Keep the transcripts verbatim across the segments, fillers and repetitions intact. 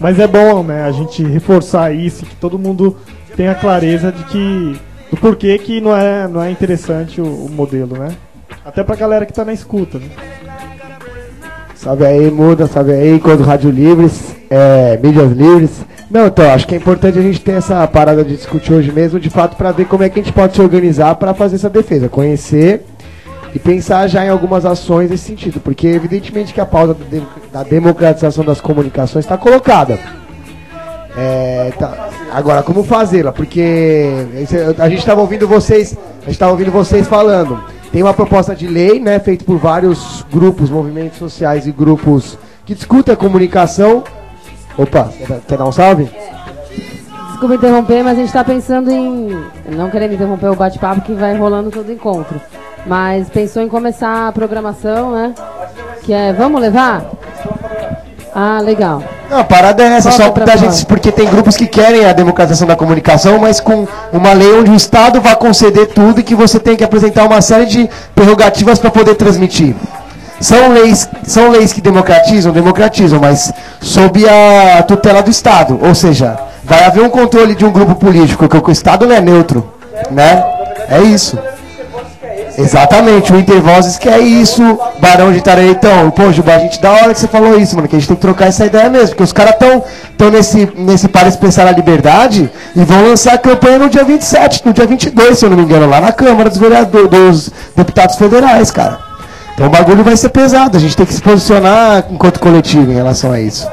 Mas é bom, né, a gente reforçar isso, que todo mundo tenha clareza de que do porquê que não é, não é interessante o, o modelo, né? Até pra galera que tá na escuta, né? Salve aí, Muda, salve aí, Encontro Rádio Livres, é, Mídias Livres. Não, então, acho que é importante a gente ter essa parada de discutir hoje mesmo, de fato, para ver como é que a gente pode se organizar para fazer essa defesa, conhecer e pensar já em algumas ações nesse sentido, porque evidentemente que a pauta da democratização das comunicações está colocada. É, tá. Agora, como fazê-la? Porque a gente estava ouvindo vocês, a gente estava ouvindo vocês falando. Tem uma proposta de lei, né, feita por vários grupos, movimentos sociais e grupos que discutem a comunicação. Opa, quer dar um salve? Desculpa interromper, mas a gente está pensando em, não querendo interromper o bate-papo que vai rolando todo o encontro, mas pensou em começar a programação, né? Que é, vamos levar? Ah, legal. Não, a parada é essa, Volta só da gente, porque tem grupos que querem a democratização da comunicação, mas com uma lei onde o Estado vai conceder tudo e que você tem que apresentar uma série de prerrogativas para poder transmitir. São leis, são leis que democratizam, democratizam, mas sob a tutela do Estado. Ou seja, vai haver um controle de um grupo político, porque o Estado não é neutro, né? É isso. Exatamente, o Intervozes que é isso, Barão de Itararé. Então, pô, Juba, a gente da hora que você falou isso, mano, que a gente tem que trocar essa ideia mesmo, porque os caras estão tão nesse, nesse para expressar a liberdade e vão lançar a campanha no dia vinte e sete, no dia vinte e dois, se eu não me engano, lá na Câmara dos vereadores, dos deputados federais, cara. Então o bagulho vai ser pesado, a gente tem que se posicionar enquanto coletivo em relação a isso.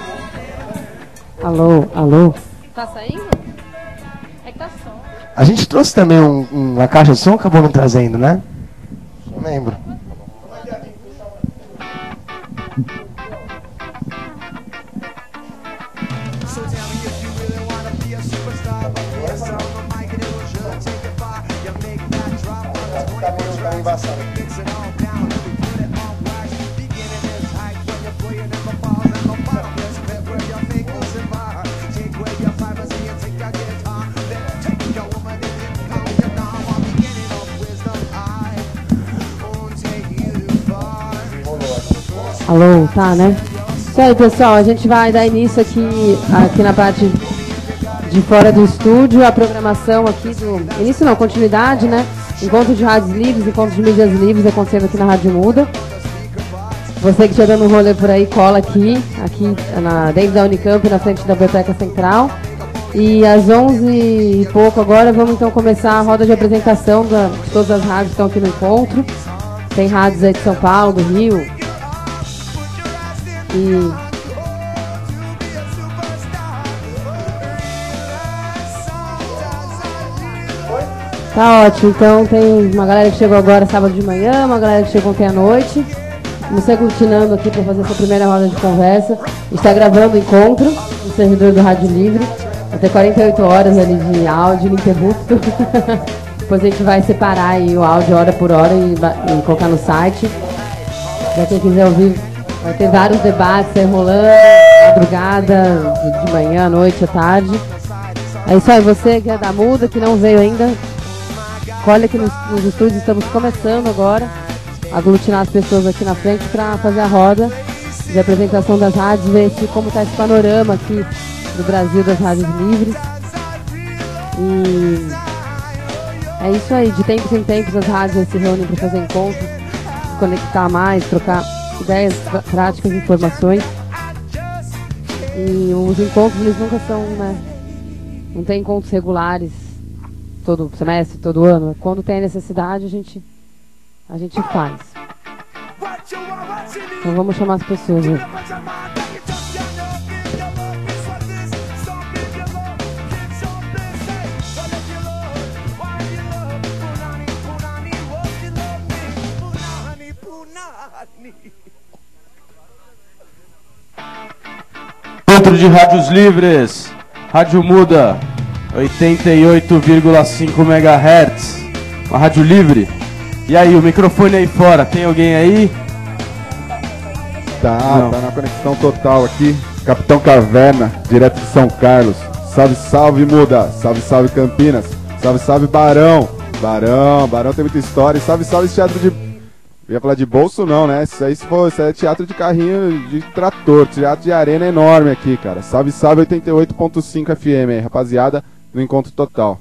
Alô, alô. Tá saindo? É que tá som. A gente trouxe também um, uma caixa de som, acabou não trazendo, né? Não lembro. Alô, tá, né? Isso aí, pessoal, a gente vai dar início aqui, aqui na parte de fora do estúdio, a programação aqui do... Início não, continuidade, né? Encontro de rádios livres, encontro de mídias livres acontecendo aqui na Rádio Muda. Você que estiver dando um rolê por aí, cola aqui, aqui na, dentro da Unicamp, na frente da Biblioteca Central. E às onze e pouco agora, vamos então começar a roda de apresentação da, de todas as rádios que estão aqui no encontro. Tem rádios aí de São Paulo, do Rio. E... Tá ótimo, então tem uma galera que chegou agora sábado de manhã, uma galera que chegou ontem à noite. Vamos se aglutinando aqui para fazer essa primeira roda de conversa. Está gravando o encontro no servidor do Rádio Livre. Vai ter quarenta e oito horas ali de áudio ininterrupto. Depois a gente vai separar aí o áudio hora por hora e, e colocar no site. Para quem quiser ouvir, vai ter vários debates aí rolando, madrugada, de manhã, à noite, à tarde. É isso aí, você que é da Muda, que não veio ainda, colhe aqui nos, nos estúdios, estamos começando agora a aglutinar as pessoas aqui na frente para fazer a roda de apresentação das rádios, ver se, como está esse panorama aqui do Brasil das rádios livres. E é isso aí, de tempos em tempos as rádios se reúnem para fazer encontros, se conectar mais, trocar ideias, práticas, informações. E os encontros, eles nunca são, né, não tem encontros regulares todo semestre, todo ano. Quando tem necessidade, a gente, a gente faz. Então vamos chamar as pessoas aí. Centro de Rádios Livres, Rádio Muda, oitenta e oito vírgula cinco megahertz, uma rádio livre. E aí, o microfone aí fora, tem alguém aí? Tá, Não. tá na conexão total aqui. Capitão Caverna, direto de São Carlos. Salve, salve, Muda. Salve, salve, Campinas. Salve, salve, Barão. Barão, Barão tem muita história. Salve, salve, esse teatro de... Eu ia falar de bolso não, né? Isso aí se for, isso é teatro de carrinho de trator, teatro de arena enorme aqui, cara. Salve, salve oitenta e oito ponto cinco F M aí, rapaziada, no Encontro Total.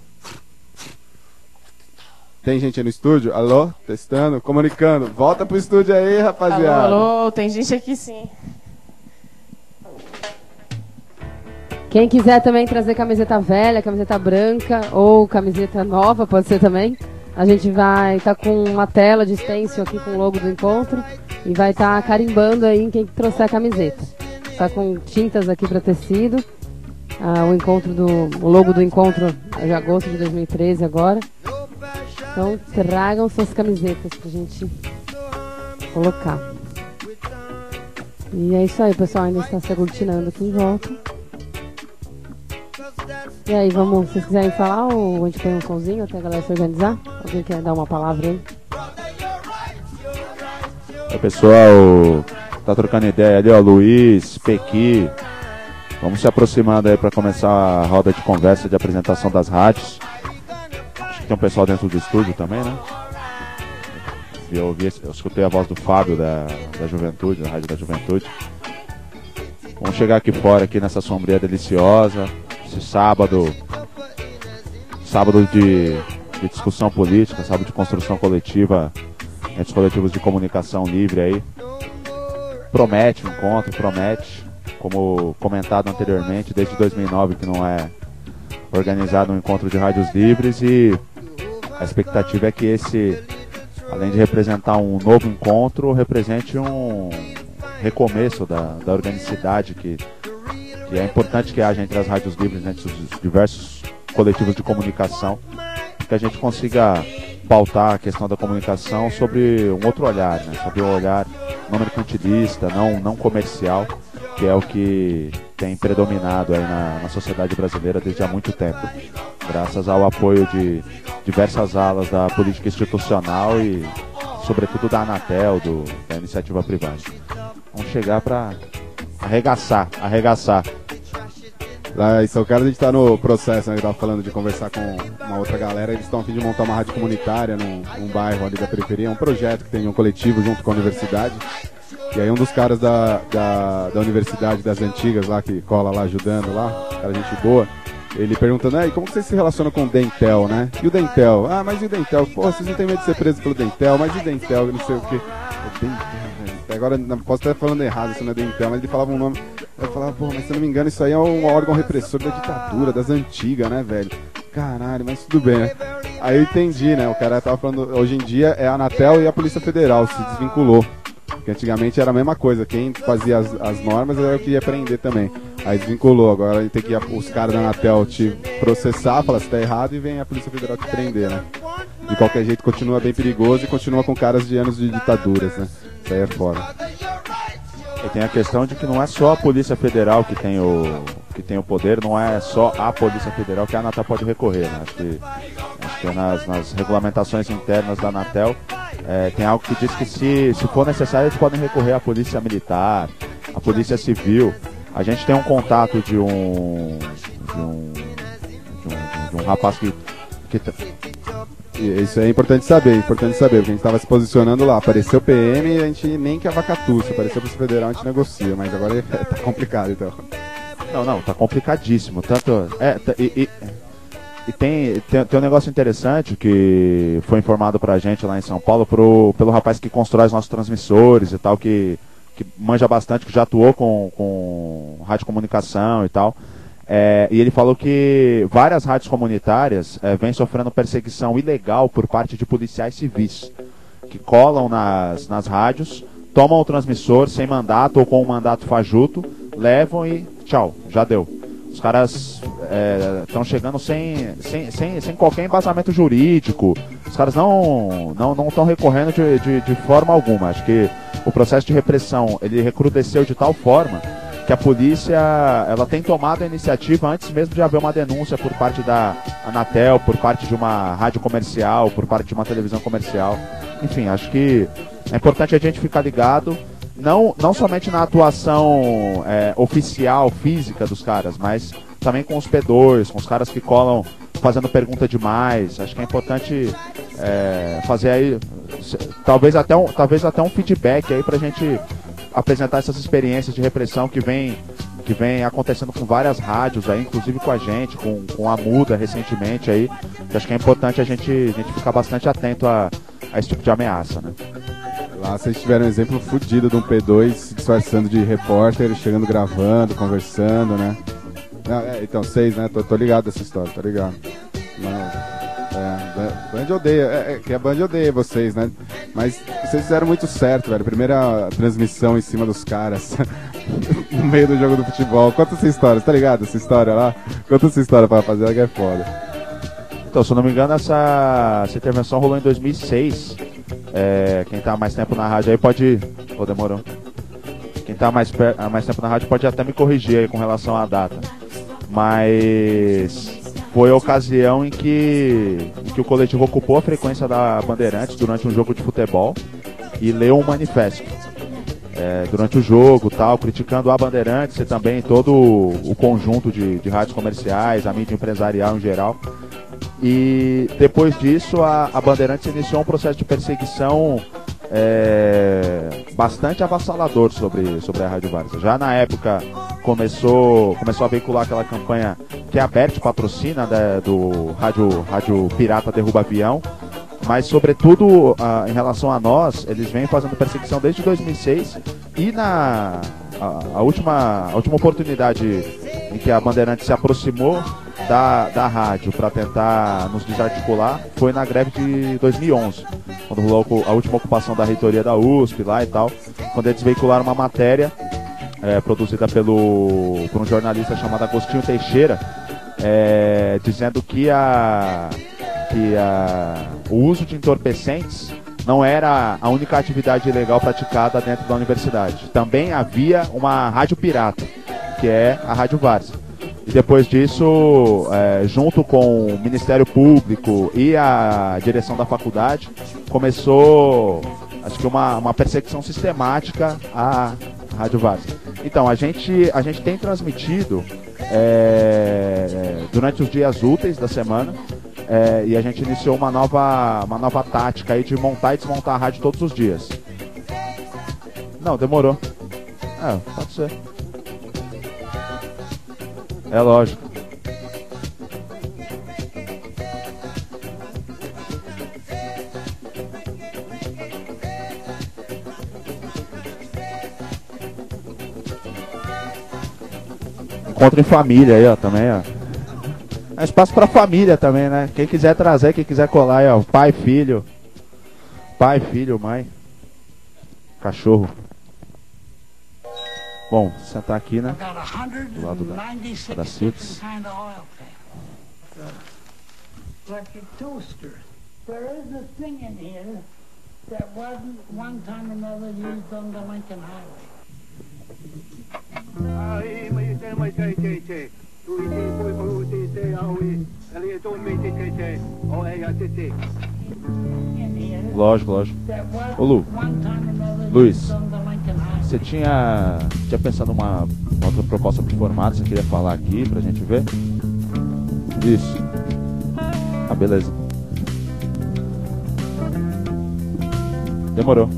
Tem gente aí no estúdio? Alô? Testando? Comunicando. Volta pro estúdio aí, rapaziada. Alô, alô, tem gente aqui sim. Quem quiser também trazer camiseta velha, camiseta branca ou camiseta nova, pode ser também. A gente vai estar tá com uma tela de stencil aqui com o logo do encontro e vai estar tá carimbando aí em quem trouxer a camiseta. Tá com tintas aqui para tecido. Ah, o encontro do o logo do encontro é de agosto de dois mil e treze agora. Então tragam suas camisetas pra gente colocar. E é isso aí, o pessoal ainda está se aglutinando aqui em volta. E aí, vamos, se vocês quiserem falar ou a gente põe um somzinho até a galera se organizar? Alguém quer dar uma palavra aí? O pessoal tá trocando ideia ali, ó, Luiz, Pequi. Vamos se aproximando aí para começar a roda de conversa de apresentação das rádios. Acho que tem um pessoal dentro do estúdio também, né? Eu, ouvi, eu escutei a voz do Fábio da, da Juventude, da Rádio da Juventude. Vamos chegar aqui fora, aqui nessa sombria deliciosa. Esse sábado, sábado de, de discussão política, sábado de construção coletiva, entre os coletivos de comunicação livre aí. Promete o encontro, promete, como comentado anteriormente, desde dois mil e nove que não é organizado um encontro de rádios livres, e a expectativa é que esse, além de representar um novo encontro, represente um recomeço da, da organicidade que E é importante que haja entre as rádios livres, entre os diversos coletivos de comunicação, que a gente consiga pautar a questão da comunicação sobre um outro olhar, né? Sobre um olhar não mercantilista, não, não comercial, que é o que tem predominado aí na, na sociedade brasileira desde há muito tempo, graças ao apoio de diversas alas da política institucional e, sobretudo, da Anatel, do, da iniciativa privada. Vamos chegar para arregaçar, arregaçar. Lá em São Carlos a gente está no processo, né? Eu estava falando de conversar com uma outra galera. Eles estão a fim de montar uma rádio comunitária num, num bairro ali da periferia. É um projeto que tem um coletivo junto com a universidade. E aí um dos caras da, da, da universidade das antigas lá, que cola lá ajudando lá, cara gente boa, ele perguntando, ah, e como que você se relaciona com o Dentel, né? E o Dentel? Ah, mas e o Dentel? Pô, vocês não têm medo de ser presos pelo Dentel, mas e o Dentel? Não sei o quê. O Dentel, velho. Agora, posso estar falando errado, isso não é Dentel, mas ele falava um nome. Eu falava, pô, mas se eu não me engano, isso aí é um órgão repressor da ditadura, das antigas, né, velho? Caralho, mas tudo bem, né? Aí eu entendi, né? O cara tava falando, hoje em dia é a Anatel e a Polícia Federal, se desvinculou. Porque antigamente era a mesma coisa, quem fazia as, as normas era o que ia prender também. Aí desvinculou, agora tem que ir os caras da Anatel te processar, falar se tá errado, e vem a Polícia Federal te prender, né? De qualquer jeito continua bem perigoso e continua com caras de anos de ditaduras, né? Isso aí é foda. E tem a questão de que não é só a Polícia Federal que tem o, que tem o poder, não é só a Polícia Federal que a Anatel pode recorrer, né? Acho que, acho que nas, nas regulamentações internas da Anatel é, tem algo que diz que se, se for necessário eles podem recorrer à Polícia Militar, à Polícia Civil. A gente tem um contato de um de um, de um, de um rapaz que, que isso é importante saber, importante saber, porque a gente estava se posicionando lá, apareceu o P M e a gente nem que avacatu, se apareceu pro Federal a gente negocia, mas agora é, tá complicado então. Não, não, tá complicadíssimo, tanto, é, tá, e, e, e tem, tem, tem um negócio interessante que foi informado pra gente lá em São Paulo pro, pelo rapaz que constrói os nossos transmissores e tal, que, que manja bastante, que já atuou com, com radiocomunicação e tal. É, e ele falou que várias rádios comunitárias é, vêm sofrendo perseguição ilegal por parte de policiais civis, que colam nas, nas rádios, tomam o transmissor sem mandato ou com um mandato fajuto, levam e tchau, já deu. Os caras estão é, chegando sem, sem, sem, sem qualquer embasamento jurídico, os caras não não não estão recorrendo de, de, de forma alguma. Acho que o processo de repressão ele recrudesceu de tal forma que a polícia ela tem tomado a iniciativa antes mesmo de haver uma denúncia por parte da Anatel, por parte de uma rádio comercial, por parte de uma televisão comercial. Enfim, acho que é importante a gente ficar ligado, não, não somente na atuação é, oficial, física dos caras, mas também com os P dois, com os caras que colam fazendo pergunta demais. Acho que é importante é, fazer aí, se- talvez até um, talvez até um feedback aí pra gente apresentar essas experiências de repressão que vem, que vem acontecendo com várias rádios aí, inclusive com a gente, com, com a Muda recentemente aí, que acho que é importante a gente, a gente ficar bastante atento a, a esse tipo de ameaça, né? Lá vocês tiveram um exemplo fudido de um P dois se disfarçando de repórter, chegando gravando, conversando, né? Não, é, então, vocês, né? Tô, tô ligado dessa história, tô ligado. Não, é, Ba- Band odeia, é, é, que a Band odeia vocês, né? Mas vocês fizeram muito certo, velho. Primeira transmissão em cima dos caras, no meio do jogo do futebol. Conta essa história, tá ligado? Essa história lá? Conta essa história pra rapaziada que é foda. Então, se eu não me engano, essa, essa intervenção rolou em dois mil e seis. É, quem tá há mais tempo na rádio aí pode... Pô, demorou. Quem tá há mais, per- há mais tempo na rádio pode até me corrigir aí com relação à data. Mas foi a ocasião em que, em que o coletivo ocupou a frequência da Bandeirantes durante um jogo de futebol e leu um manifesto. É, durante o jogo, tal, criticando a Bandeirantes e também todo o, o conjunto de, de rádios comerciais, a mídia empresarial em geral. E depois disso a, a Bandeirantes iniciou um processo de perseguição é, bastante avassalador sobre, sobre a Rádio Várzea. Já na época começou, começou a veicular aquela campanha que a Bert patrocina, né, do Rádio, Rádio Pirata Derruba Avião, mas sobretudo ah, em relação a nós, eles vêm fazendo perseguição desde dois mil e seis e na a, a última, a última oportunidade em que a Bandeirantes se aproximou da, da rádio para tentar nos desarticular foi na greve de dois mil e onze, quando rolou a última ocupação da reitoria da U S P lá e tal, quando eles veicularam uma matéria é, produzida pelo, por um jornalista chamado Agostinho Teixeira, é, dizendo que, a, que a, o uso de entorpecentes não era a única atividade ilegal praticada dentro da universidade. Também havia uma rádio pirata, que é a Rádio Várzea. E depois disso, é, junto com o Ministério Público e a direção da faculdade, começou, acho que uma, uma perseguição sistemática à Rádio Várzea. Então, a gente, a gente tem transmitido é, durante os dias úteis da semana, é, e a gente iniciou uma nova, uma nova tática aí de montar e desmontar a rádio todos os dias. Não, demorou. É, pode ser. É lógico. Encontro em família aí, ó, também, ó. É espaço pra família também, né? Quem quiser trazer, quem quiser colar aí, ó. Pai, filho. Pai, filho, mãe. Cachorro. Bom, sentar aqui, né? Do lado da, da Cips. Electric toaster. There is a thing in here that wasn't one time or another used on the Lincoln Highway. Lógico, lógico. Ô Lu, Luiz, você tinha, tinha pensado uma, uma outra proposta pro formato, você queria falar aqui pra gente ver? Isso. Ah, beleza. Demorou.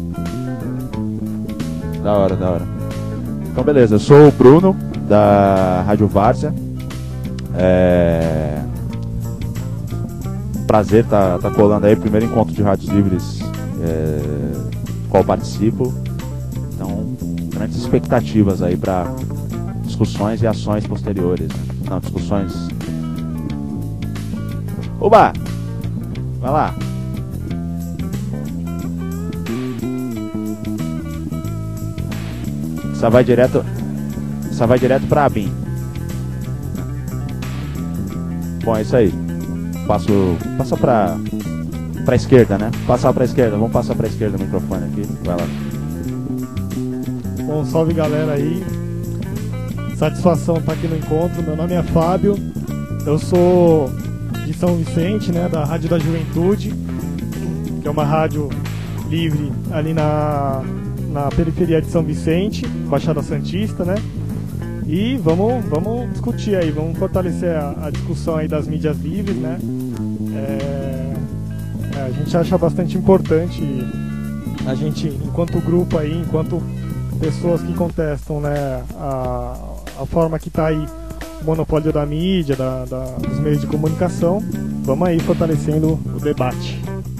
Da hora, da hora. Então beleza, eu sou o Bruno, da Rádio Várzea. É... Prazer tá, tá colando aí, primeiro encontro de rádios livres é... do qual participo. Então, grandes expectativas aí para discussões e ações posteriores, né? Não, discussões... Oba! Vai lá! Só vai direto, só vai direto pra Abin. Bom, é isso aí. Passo, passa pra, pra esquerda, né? Passar pra esquerda, vamos passar pra esquerda o microfone aqui. Vai lá. Bom, salve galera aí. Satisfação estar aqui no encontro. Meu nome é Fábio. Eu sou de São Vicente, né? Da Rádio da Juventude, que é uma rádio livre ali na... na periferia de São Vicente, Baixada Santista, né? E vamos, vamos discutir aí, vamos fortalecer a, a discussão aí das mídias livres, né? É, É, a gente acha bastante importante a gente, enquanto grupo aí, enquanto pessoas que contestam, né, a, a forma que está aí o monopólio da mídia, da, da, dos meios de comunicação, vamos aí fortalecendo o debate.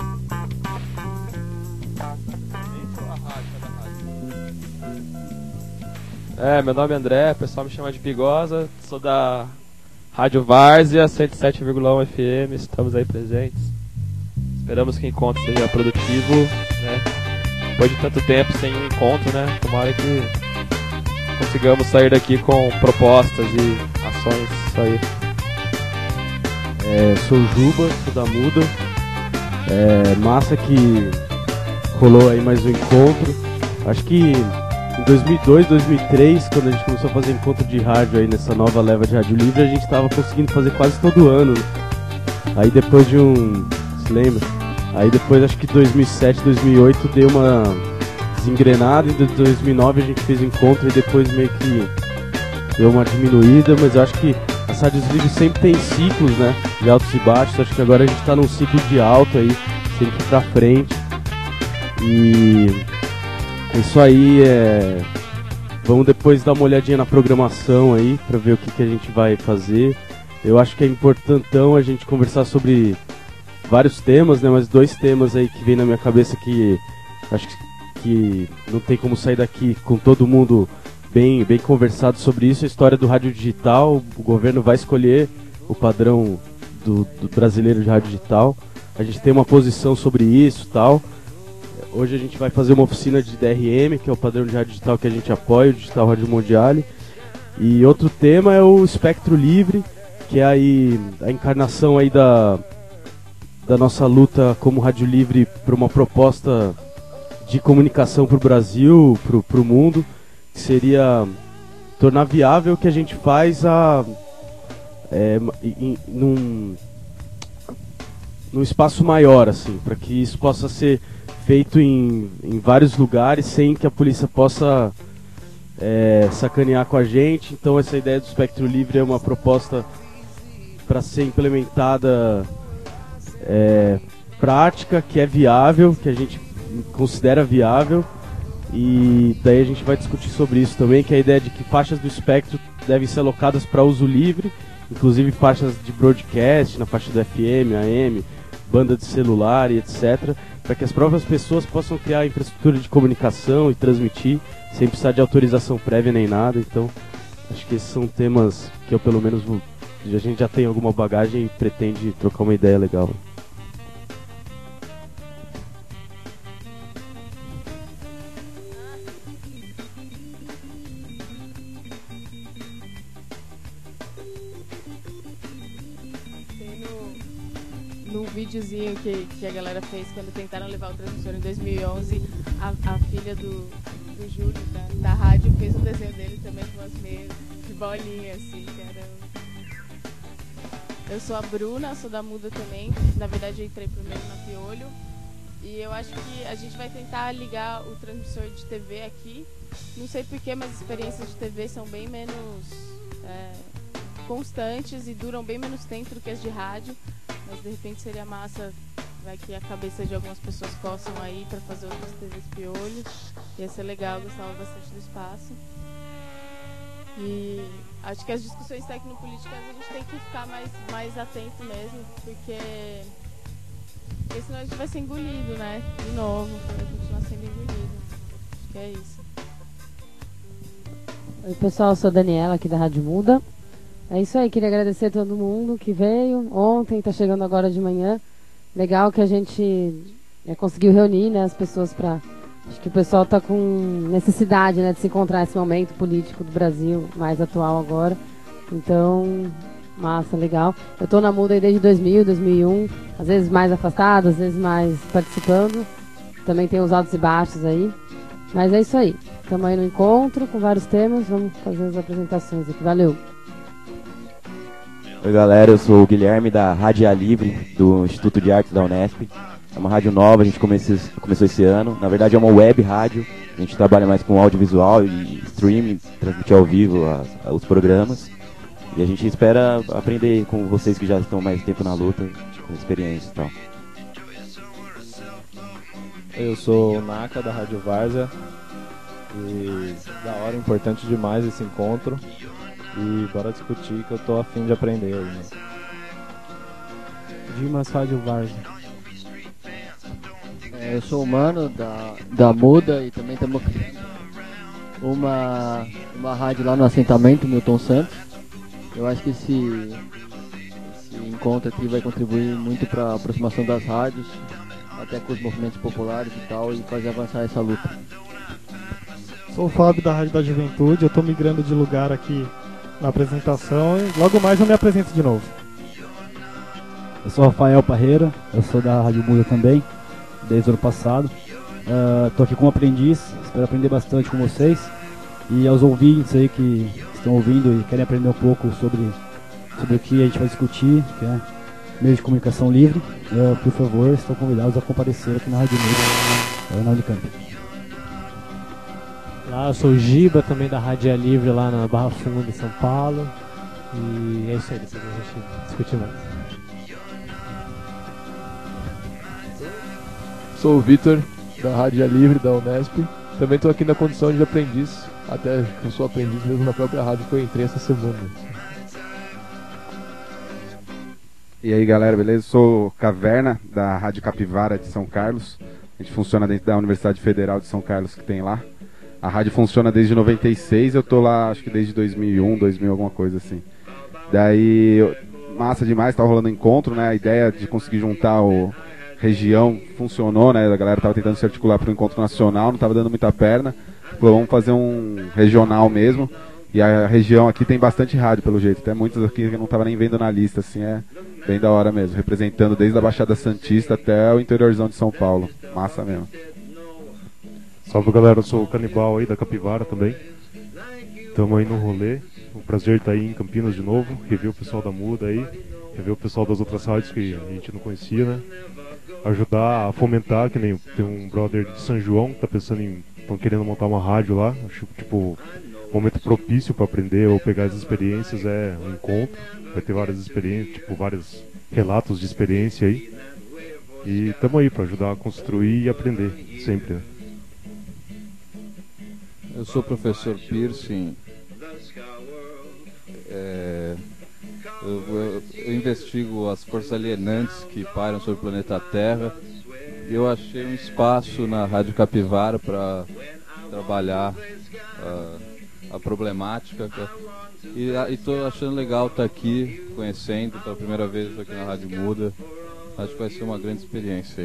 É, meu nome é André, o pessoal me chama de Bigosa, sou da Rádio Várzea, cento e sete vírgula um F M, estamos aí presentes. Esperamos que o encontro seja produtivo, né? Depois de tanto tempo sem um encontro, né? Tomara que consigamos sair daqui com propostas e ações, isso aí. É, sou o Juba, sou da Muda. É, massa que rolou aí mais um encontro. Acho que em dois mil e dois, dois mil e três, quando a gente começou a fazer encontro de rádio aí nessa nova leva de rádio livre, a gente estava conseguindo fazer quase todo ano, né? Aí depois de um... se lembra? Aí depois, acho que dois mil e sete, dois mil e oito deu uma desengrenada, em dois mil e nove a gente fez o encontro e depois meio que deu uma diminuída, mas eu acho que as rádios livres sempre tem ciclos, né, de altos e baixos. Acho que agora a gente está num ciclo de alto aí, sempre pra frente. E isso aí, é... vamos depois dar uma olhadinha na programação aí, pra ver o que, que a gente vai fazer. Eu acho que é importantão a gente conversar sobre vários temas, né, mas dois temas aí que vem na minha cabeça que acho que, que não tem como sair daqui com todo mundo bem, bem conversado sobre isso. A história do rádio digital, o governo vai escolher o padrão do, do brasileiro de rádio digital. A gente tem uma posição sobre isso, tal. Hoje a gente vai fazer uma oficina de D R M, que é o padrão de rádio digital que a gente apoia, o Digital Rádio Mondiale. E outro tema é o espectro livre, que é aí a encarnação aí da da nossa luta como rádio livre para uma proposta de comunicação para o Brasil, para o mundo, que seria tornar viável o que a gente faz a, é, em, num, num espaço maior, assim, para que isso possa ser feito em, em vários lugares sem que a polícia possa é, sacanear com a gente. Então essa ideia do espectro livre é uma proposta para ser implementada É, prática, que é viável, que a gente considera viável, e daí a gente vai discutir sobre isso também, que é a ideia de que faixas do espectro devem ser alocadas para uso livre, inclusive faixas de broadcast, na faixa do F M, A M, banda de celular e etcétera, para que as próprias pessoas possam criar a infraestrutura de comunicação e transmitir, sem precisar de autorização prévia nem nada. Então, acho que esses são temas que eu pelo menos vou, a gente já tem alguma bagagem e pretende trocar uma ideia legal. No videozinho que, que a galera fez quando tentaram levar o transmissor em dois mil e onze, a, a filha do, do Júlio, da, da rádio, fez um desenho dele também com umas meias de bolinha, assim, que era... Eu sou a Bruna, sou da Muda também, na verdade eu entrei primeiro na Piolho, e eu acho que a gente vai tentar ligar o transmissor de T V aqui, não sei porquê, mas as experiências de T V são bem menos é, constantes e duram bem menos tempo do que as de rádio. Mas de repente seria massa, vai que a cabeça de algumas pessoas coçam aí para fazer outras T Vs Piolho. Ia ser legal, eu gostava bastante do espaço. E acho que as discussões tecnopolíticas a gente tem que ficar mais, mais atento mesmo, porque, porque senão a gente vai ser engolido, né? De novo, vai continuar sendo engolido. Acho que é isso. Oi pessoal, eu sou a Daniela aqui da Rádio Muda. É isso aí, queria agradecer a todo mundo que veio ontem, está chegando agora de manhã. Legal que a gente é, conseguiu reunir, né, as pessoas para... Acho que o pessoal está com necessidade, né, de se encontrar nesse momento político do Brasil, mais atual agora. Então, massa, legal. Eu estou na Muda aí desde dois mil, dois mil e um, às vezes mais afastado, às vezes mais participando. Também tem os altos e baixos aí. Mas é isso aí. Estamos aí no encontro com vários temas, vamos fazer as apresentações aqui. Valeu! Oi galera, eu sou o Guilherme da Rádio Livre, do Instituto de Artes da Unesp. É uma rádio nova, a gente começou, começou esse ano. Na verdade é uma web rádio, a gente trabalha mais com audiovisual e streaming, transmitir ao vivo as, os programas. E a gente espera aprender com vocês que já estão mais tempo na luta, com experiência e tal. Eu sou o Naka, da Rádio Várzea. E da hora, importante demais esse encontro. E bora discutir que eu tô a fim de aprender aí, né? Dimas, Rádio Várzea. É, eu sou o Mano, da, da Muda, e também estamos uma, uma rádio lá no assentamento Milton Santos. Eu acho que esse, esse encontro aqui vai contribuir muito para a aproximação das rádios, até com os movimentos populares e tal, e fazer avançar essa luta. Sou o Fábio da Rádio da Juventude, eu estou migrando de lugar aqui na apresentação e logo mais eu me apresento de novo. Eu sou o Rafael Parreira, eu sou da Rádio Muda também, desde o ano passado. Estou uh, aqui como aprendiz, espero aprender bastante com vocês. E aos ouvintes aí que estão ouvindo e querem aprender um pouco sobre, sobre o que a gente vai discutir, que é meio de comunicação livre, uh, por favor, estão convidados a comparecer aqui na Rádio Muda, uh, na Unicamp. Olá, eu sou o Giba, também da Rádio Livre lá na Barra Funda, em São Paulo. E é isso aí, depois a gente discutir mais. Sou o Vitor, da Rádio Livre, da Unesp. Também estou aqui na condição de aprendiz, até que eu sou aprendiz mesmo na própria rádio que eu entrei essa semana. E aí galera, beleza? Sou Caverna, da Rádio Capivara de São Carlos. A gente funciona dentro da Universidade Federal de São Carlos que tem lá. A rádio funciona desde noventa e seis, eu tô lá acho que desde dois mil e um, dois mil, alguma coisa assim. Daí, massa demais, tá rolando encontro, né? A ideia de conseguir juntar o região funcionou, né? A galera tava tentando se articular para o encontro nacional, não tava dando muita perna. Falou, vamos fazer um regional mesmo. E a região aqui tem bastante rádio, pelo jeito. Até muitos aqui que eu não tava nem vendo na lista, assim, é bem da hora mesmo. Representando desde a Baixada Santista até o interiorzão de São Paulo. Massa mesmo. Salve galera, eu sou o Canibal aí da Capivara também. Estamos aí no rolê. O prazer de estar aí em Campinas de novo. Rever o pessoal da Muda aí. Rever o pessoal das outras rádios que a gente não conhecia, né? Ajudar a fomentar, que nem tem um brother de São João que tá pensando em. Estão querendo montar uma rádio lá. Acho que tipo, momento propício para aprender ou pegar as experiências é um encontro. Vai ter várias experiências, tipo, vários relatos de experiência aí. E estamos aí para ajudar a construir e aprender sempre, né? Eu sou o professor Piercing, é, eu, eu, eu investigo as forças alienantes que pairam sobre o planeta Terra. Eu achei um espaço na Rádio Capivara para trabalhar uh, a problemática e estou achando legal estar aqui, conhecendo pela primeira vez aqui na Rádio Muda. Acho que vai ser uma grande experiência aí.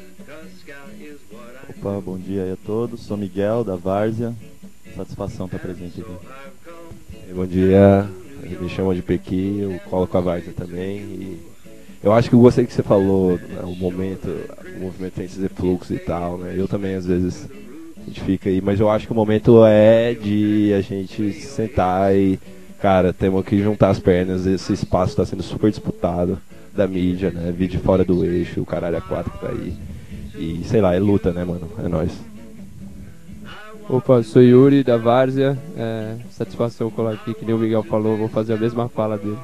Opa, bom dia aí a todos, sou Miguel da Várzea. Satisfação estar presente aqui. Bom dia, me chamam de Pequi, eu colo com a Várzea também. E eu acho que eu gostei que você falou, né, o momento, o movimento tem esses refluxos e tal, né? Eu também às vezes a gente fica aí, mas eu acho que o momento é de a gente sentar e, cara, temos que juntar as pernas. Esse espaço está sendo super disputado da mídia, né? Vídeo fora do eixo, o caralho a quatro que tá aí. E sei lá, é luta, né, mano? É nóis. Opa, sou Yuri da Várzea, é, satisfação colar aqui, que nem o Miguel falou, vou fazer a mesma fala dele.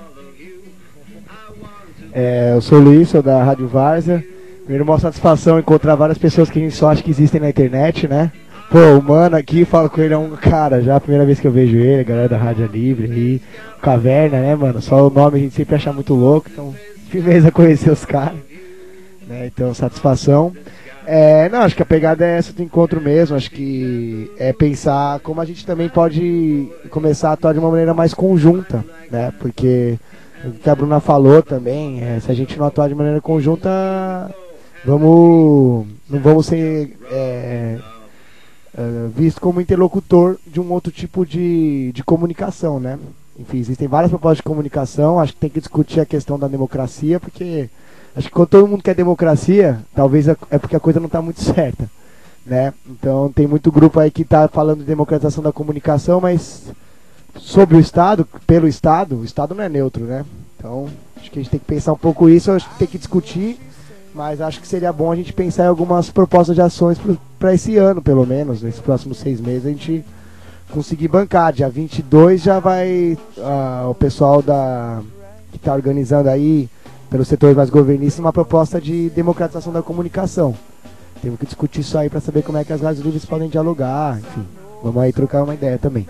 É, eu sou o Luiz, sou da Rádio Várzea. Primeiro, uma satisfação encontrar várias pessoas que a gente só acha que existem na internet, né? Pô, o Mano aqui, falo com ele, é um cara, já a primeira vez que eu vejo ele, a galera da Rádio Livre aí, Caverna, né, mano? Só o nome a gente sempre acha muito louco, então, firmeza conhecer os caras, né? Então, satisfação. É, não, acho que a pegada é essa do encontro mesmo, acho que é pensar como a gente também pode começar a atuar de uma maneira mais conjunta, né, porque o que a Bruna falou também, é, se a gente não atuar de maneira conjunta, vamos, não vamos ser é, é, vistos como interlocutor de um outro tipo de, de comunicação, né. Enfim, existem várias propostas de comunicação, acho que tem que discutir a questão da democracia, porque acho que quando todo mundo quer democracia, talvez é porque a coisa não está muito certa, né? Então tem muito grupo aí que está falando de democratização da comunicação, mas sobre o Estado, pelo Estado, o Estado não é neutro, né? Então acho que a gente tem que pensar um pouco isso, acho que tem que discutir, mas acho que seria bom a gente pensar em algumas propostas de ações para esse ano, pelo menos, nesses próximos seis meses a gente conseguir bancar. Dia vinte e dois já vai uh, o pessoal da, que está organizando aí, pelos setores mais governistas, uma proposta de democratização da comunicação. temos que discutir isso aí para saber como é que as rádios livres podem dialogar, enfim. Vamos aí trocar uma ideia também.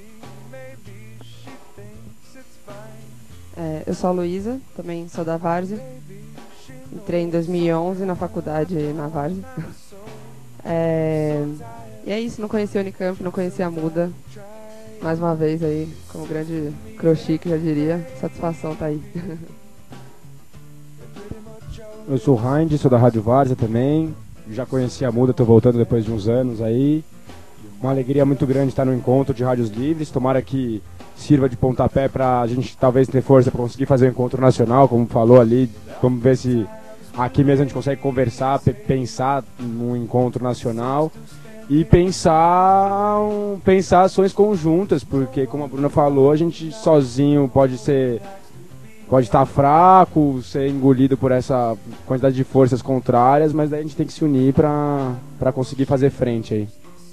É, eu sou a Luísa, também sou da Várzea. Entrei em dois mil e onze na faculdade na Várzea. É, e é isso, não conhecia a Unicamp, não conhecia a Muda. Mais uma vez aí, como grande crochê, já diria, satisfação tá aí. Eu sou o Heinz, sou da Rádio Várzea também. Já conheci a Muda, tô voltando depois de uns anos aí. Uma alegria muito grande estar no encontro de rádios livres. Tomara que sirva de pontapé para a gente talvez ter força para conseguir fazer um encontro nacional, como falou ali. Vamos ver se aqui mesmo a gente consegue conversar, pensar num encontro nacional e pensar, pensar ações conjuntas, porque como a Bruna falou, a gente sozinho pode ser, pode estar fraco, ser engolido por essa quantidade de forças contrárias, mas daí a gente tem que se unir para para conseguir fazer frente aí.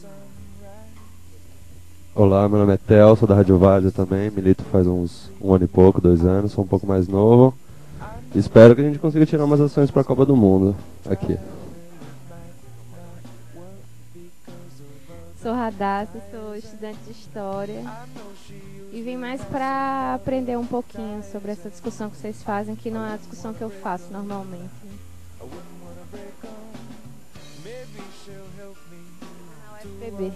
Olá, meu nome é Theo, sou da Rádio Várzea também, milito faz uns um ano e pouco, dois anos, sou um pouco mais novo. Espero que a gente consiga tirar umas ações para a Copa do Mundo aqui. Sou Radassa, sou estudante de História e vim mais para aprender um pouquinho sobre essa discussão que vocês fazem, que não é a discussão que eu faço normalmente. Na U F P B.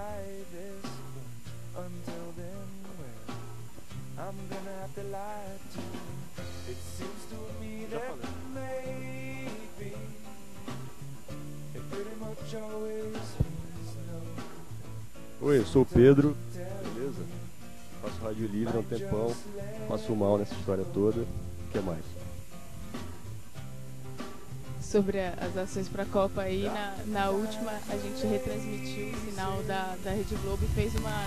Oi, eu sou o Pedro, beleza? Faço rádio livre há um tempão, passo mal nessa história toda. O que mais? Sobre a, as ações para a Copa aí, na, na última a gente retransmitiu o final da, da Rede Globo e fez uma,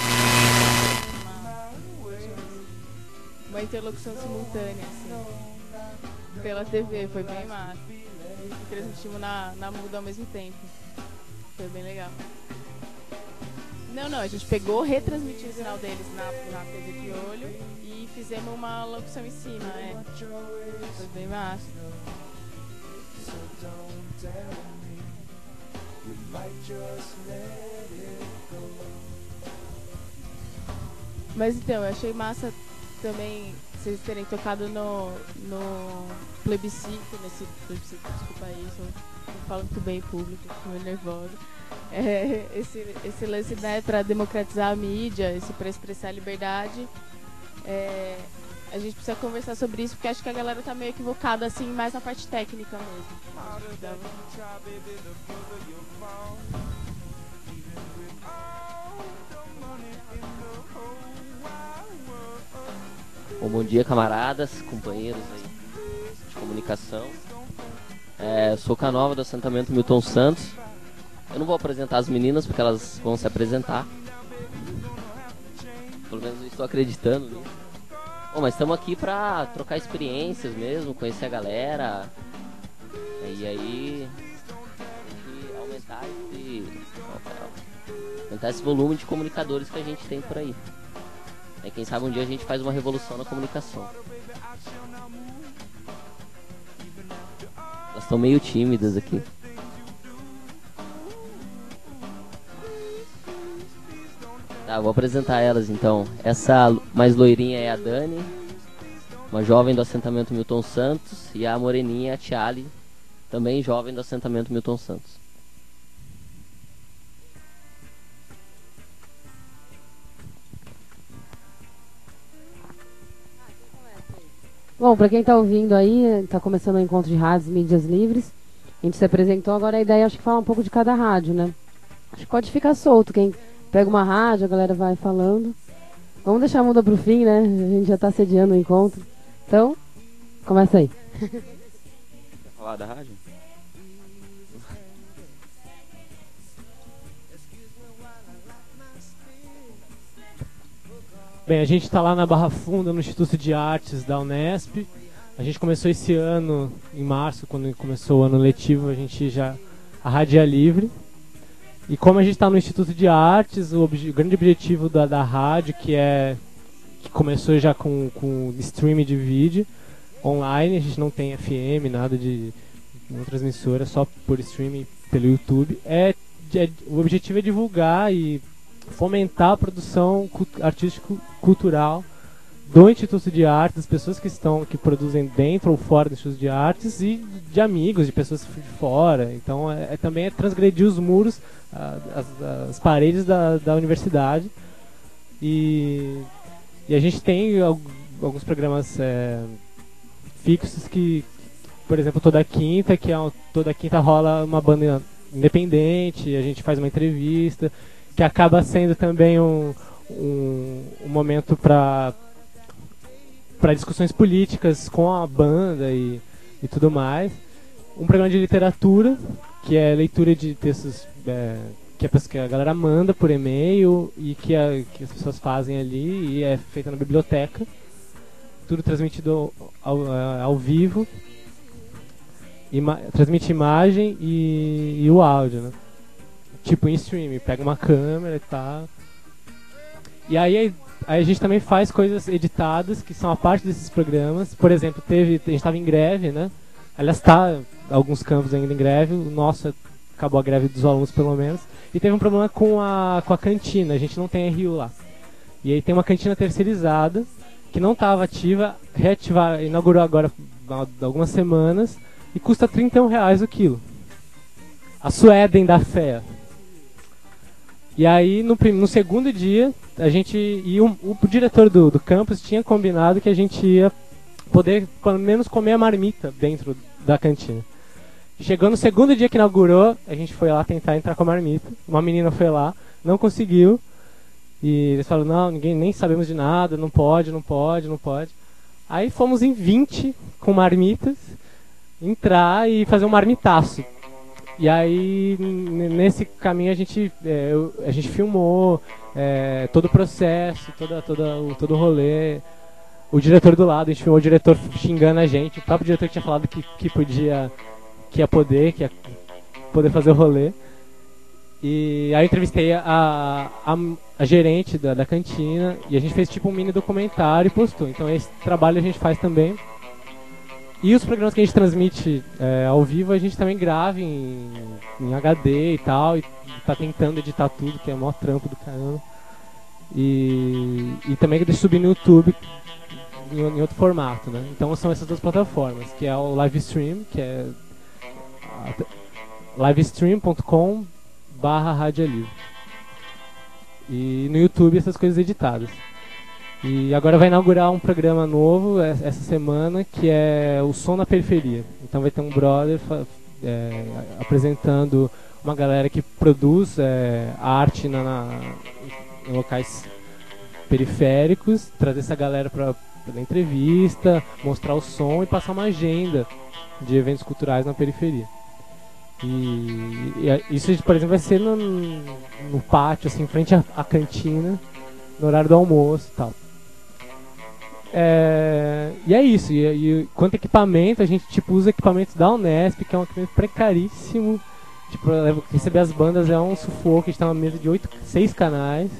uma, uma interlocução simultânea, assim, pela T V, foi bem massa. E transmitimos na, na Muda ao mesmo tempo. Foi bem legal. Não, não, a gente pegou, retransmitiu o sinal deles na, na T V de olho e fizemos uma locução em cima, é. Foi bem massa. Mas então, eu achei massa também vocês terem tocado no, no plebiscito, nesse plebiscito, desculpa aí, só não falo muito bem em público, fico meio nervosa. É, esse, esse lance, né, para democratizar a mídia, esse para expressar a liberdade, é, a gente precisa conversar sobre isso, porque acho que a galera tá meio equivocada assim, mais na parte técnica mesmo. Então, Bom, bom dia, camaradas, companheiros aí de comunicação. É, sou Canova do assentamento Milton Santos. Eu não vou apresentar as meninas porque elas vão se apresentar. Pelo menos eu estou acreditando nisso. Bom, mas estamos aqui pra trocar experiências mesmo, conhecer a galera. E aí aumentar esse, aumentar esse volume de comunicadores que a gente tem por aí. E quem sabe um dia a gente faz uma revolução na comunicação. Elas estão meio tímidas aqui. Tá, vou apresentar elas então. Essa mais loirinha é a Dani, uma jovem do assentamento Milton Santos, e a moreninha é a Tiali, também jovem do assentamento Milton Santos. Bom, para quem está ouvindo aí, está começando o encontro de rádios mídias livres. A gente se apresentou, agora a ideia é acho que falar um pouco de cada rádio, né? Acho que pode ficar solto, quem pega uma rádio, a galera vai falando. Vamos deixar a muda pro fim, né? A gente já tá sediando o encontro. Então, começa aí. Quer falar da rádio? Bem, a gente está lá na Barra Funda, no Instituto de Artes da Unesp. A gente começou esse ano, em março, quando começou o ano letivo, a gente já... A rádio é livre. E como a gente está no Instituto de Artes, o, obje, o grande objetivo da, da rádio, que é que começou já com, com streaming de vídeo online, a gente não tem F M, nada de, de outras emissoras, só por streaming pelo YouTube, é, é, o objetivo é divulgar e fomentar a produção artístico-cultural do Instituto de Artes, das pessoas que estão, que produzem dentro ou fora do Instituto de Artes e de amigos, de pessoas de fora. Então é, é também é transgredir os muros, as, as paredes da, da universidade. E, e a gente tem alguns programas é, fixos que, por exemplo, toda quinta, que é um, toda quinta rola uma banda independente, a gente faz uma entrevista, que acaba sendo também um, um, um momento para para discussões políticas com a banda e, e tudo mais. Um programa de literatura, que é leitura de textos é, que, a, que a galera manda por e-mail e que, a, que as pessoas fazem ali e é feita na biblioteca. Tudo transmitido ao, ao, ao vivo. Ima, transmite imagem e, e o áudio, né? Tipo em streaming, pega uma câmera e tal. E aí... Aí a gente também faz coisas editadas, que são a parte desses programas. Por exemplo, teve, a gente estava em greve, né? Aliás, está alguns campos ainda em greve. O nosso acabou a greve dos alunos, pelo menos. E teve um problema com a, com a cantina. A gente não tem R U lá. E aí tem uma cantina terceirizada, que não estava ativa, reativar, inaugurou agora há algumas semanas, e custa trinta e um reais o quilo. A Sueden da Fé. E aí, no, no segundo dia, a gente e o, o diretor do, do campus tinha combinado que a gente ia poder, pelo menos, comer a marmita dentro da cantina. Chegou no segundo dia que inaugurou, a gente foi lá tentar entrar com a marmita. Uma menina foi lá, não conseguiu. E eles falaram, não, ninguém nem sabemos de nada, não pode, não pode, não pode. Aí fomos em vinte com marmitas, entrar e fazer um marmitaço. E aí, nesse caminho, a gente, é, eu, a gente filmou é, todo o processo, toda, toda, o, todo o rolê. O diretor do lado, a gente filmou o diretor xingando a gente. O próprio diretor tinha falado que, que podia, que ia poder, que ia poder fazer o rolê. E aí eu entrevistei a, a, a gerente da, da cantina e a gente fez tipo um mini documentário e postou. Então esse trabalho a gente faz também. E os programas que a gente transmite é, ao vivo, a gente também grava em, em H D e tal, e tá tentando editar tudo, que é o maior trampo do caramba. E, e também deixa subir no YouTube em, em outro formato, né? Então são essas duas plataformas, que é o Livestream, que é livestream ponto com barra Rádio Livre. E no YouTube essas coisas editadas. E agora vai inaugurar um programa novo essa semana, que é o Som na Periferia. Então vai ter um brother é, apresentando uma galera que produz é, arte na, na, em locais periféricos, trazer essa galera para dar entrevista, mostrar o som e passar uma agenda de eventos culturais na periferia. E, e isso, por exemplo, vai ser no, no pátio, assim, em frente à, à cantina, no horário do almoço e tal. É, e é isso, e, e quanto a equipamento, a gente tipo usa equipamentos da Unesp, que é um equipamento precaríssimo. Tipo, receber as bandas é um sufoco, a gente tá numa mesa de oito, seis canais.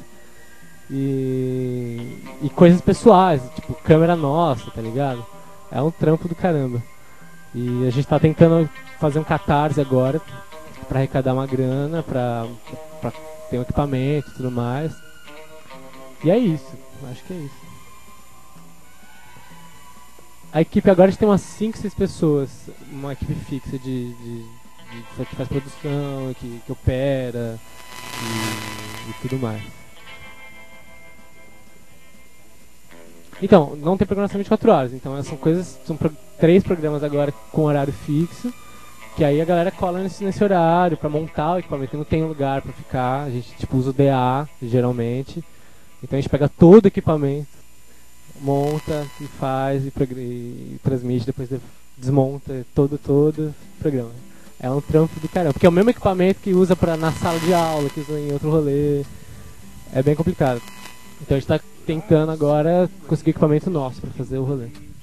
E, e coisas pessoais, tipo câmera nossa, tá ligado? É um trampo do caramba. E a gente tá tentando fazer um catarse agora pra arrecadar uma grana, pra, pra ter um equipamento e tudo mais. E é isso, acho que é isso. A equipe agora a gente tem umas cinco, seis pessoas, uma equipe fixa de, de, de que faz produção, que, que opera e, e tudo mais. Então, não tem programação vinte e quatro horas, então são coisas, são pro, três programas agora com horário fixo, que aí a galera cola nesse, nesse horário pra montar o equipamento, não tem lugar pra ficar, a gente tipo usa o D A geralmente, então a gente pega todo o equipamento, monta e faz e, e transmite, depois desmonta todo, todo o programa. É um trampo do caramba, porque é o mesmo equipamento que usa pra, na sala de aula, que usa em outro rolê, é bem complicado. Então a gente tá tentando agora conseguir equipamento nosso pra fazer o rolê.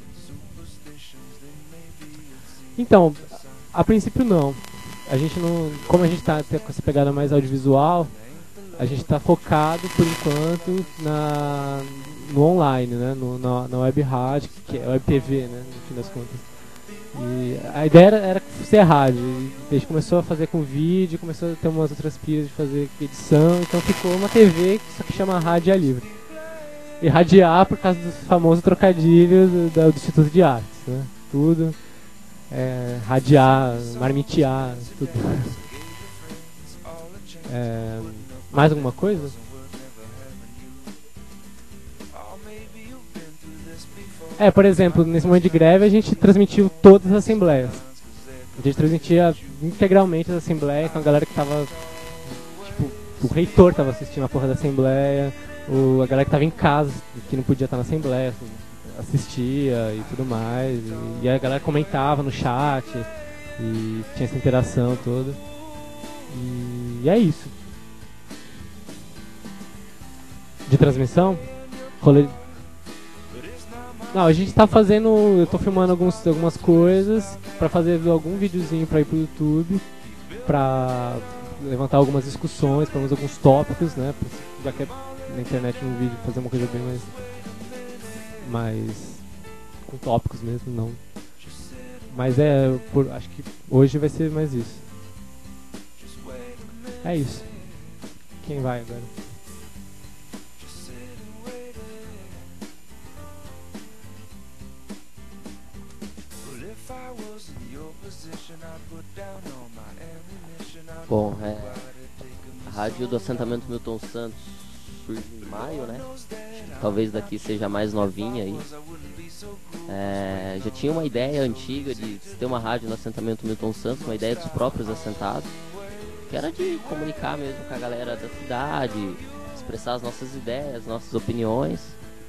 Então, a princípio não. A gente não, como a gente tá com essa pegada mais audiovisual, a gente tá focado por enquanto na, no online, né? No, na, na web rádio, que é web T V, né? No fim das contas. E a ideia era, era ser rádio. E a gente começou a fazer com vídeo, começou a ter umas outras pias de fazer edição, então ficou uma T V que só que chama Rádio A Livre. E radiar por causa do famoso trocadilho do, do, do Instituto de Artes, né? Tudo. É, radiar, marmitear, tudo. É, mais alguma coisa? É, por exemplo, nesse momento de greve a gente transmitiu todas as assembleias. A gente transmitia integralmente as assembleias com a galera que tava... Tipo, o reitor tava assistindo a porra da assembleia, o, a galera que tava em casa, que não podia estar na assembleia, assistia e tudo mais. E, e a galera comentava no chat, e tinha essa interação toda. E, e é isso. De transmissão? Rolê... Não, a gente tá fazendo, eu tô filmando alguns, algumas coisas pra fazer algum videozinho pra ir pro YouTube, pra levantar algumas discussões, pra usar alguns tópicos, né, já que é na internet no vídeo fazer uma coisa bem mais, mais com tópicos mesmo, não. Mas é, por, acho que hoje vai ser mais isso. É isso. Quem vai agora? Bom, é, a rádio do assentamento Milton Santos surge em maio, né? Talvez daqui seja mais novinha aí. É, já tinha uma ideia antiga de ter uma rádio no assentamento Milton Santos, uma ideia dos próprios assentados, que era de comunicar mesmo com a galera da cidade, expressar as nossas ideias, nossas opiniões.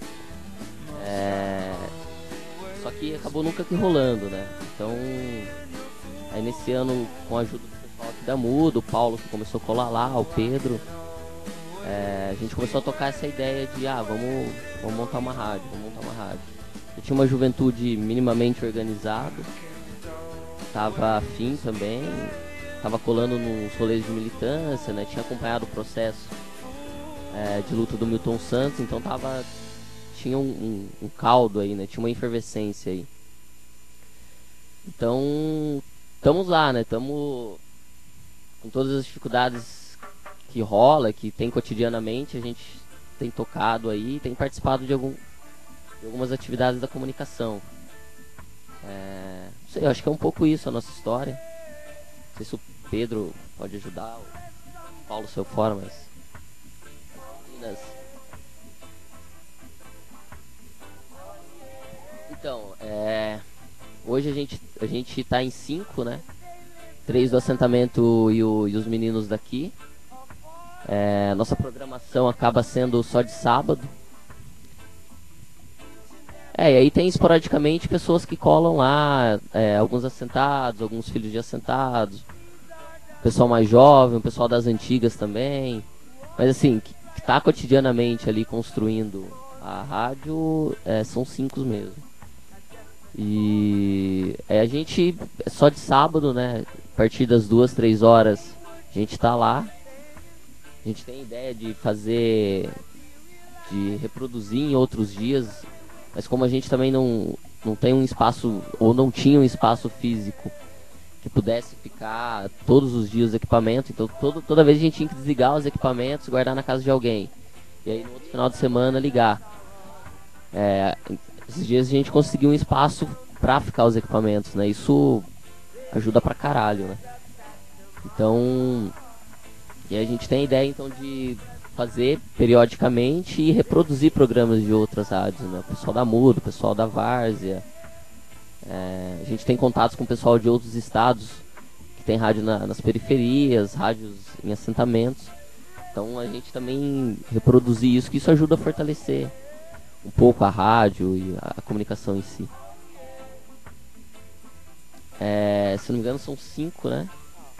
É, só que acabou nunca que rolando, né? Então, aí nesse ano, com a ajuda do pessoal aqui da Muda, o Paulo que começou a colar lá, o Pedro, é, a gente começou a tocar essa ideia de, ah, vamos, vamos montar uma rádio, vamos montar uma rádio. Eu tinha uma juventude minimamente organizada, tava afim também, tava colando nos rolês de militância, né? Tinha acompanhado o processo é, de luta do Milton Santos, então tava, tinha um, um, um caldo aí, né? Tinha uma efervescência aí. Então, estamos lá, né? Estamos com todas as dificuldades que rola, que tem cotidianamente, a gente tem tocado aí, tem participado de, algum, de algumas atividades da comunicação. É, não sei, eu acho que é um pouco isso a nossa história. Não sei se o Pedro pode ajudar, o Paulo saiu fora, mas... Então, é... hoje a gente a gente tá em cinco, né? Três do assentamento e, o, e os meninos daqui. É, nossa programação acaba sendo só de sábado. É, e aí tem esporadicamente pessoas que colam lá, é, alguns assentados, alguns filhos de assentados, pessoal mais jovem, o pessoal das antigas também. Mas assim, que, que tá cotidianamente ali construindo a rádio, é, são cinco mesmo. E é, a gente, é só de sábado, né? A partir das duas, três horas, a gente tá lá. A gente tem a ideia de fazer, de reproduzir em outros dias, mas como a gente também não, não tem um espaço, ou não tinha um espaço físico que pudesse ficar todos os dias equipamento, então todo, toda vez a gente tinha que desligar os equipamentos e guardar na casa de alguém. E aí no outro final de semana ligar. É, esses dias a gente conseguiu um espaço pra ficar os equipamentos, né? Isso ajuda pra caralho, né? Então, e a gente tem a ideia então de fazer periodicamente e reproduzir programas de outras rádios, né? O pessoal da Muda, o pessoal da Várzea. É, a gente tem contatos com o pessoal de outros estados que tem rádio na, nas periferias, rádios em assentamentos. Então a gente também reproduzir isso, que isso ajuda a fortalecer um pouco a rádio e a, a comunicação em si. É, se não me engano são cinco, né?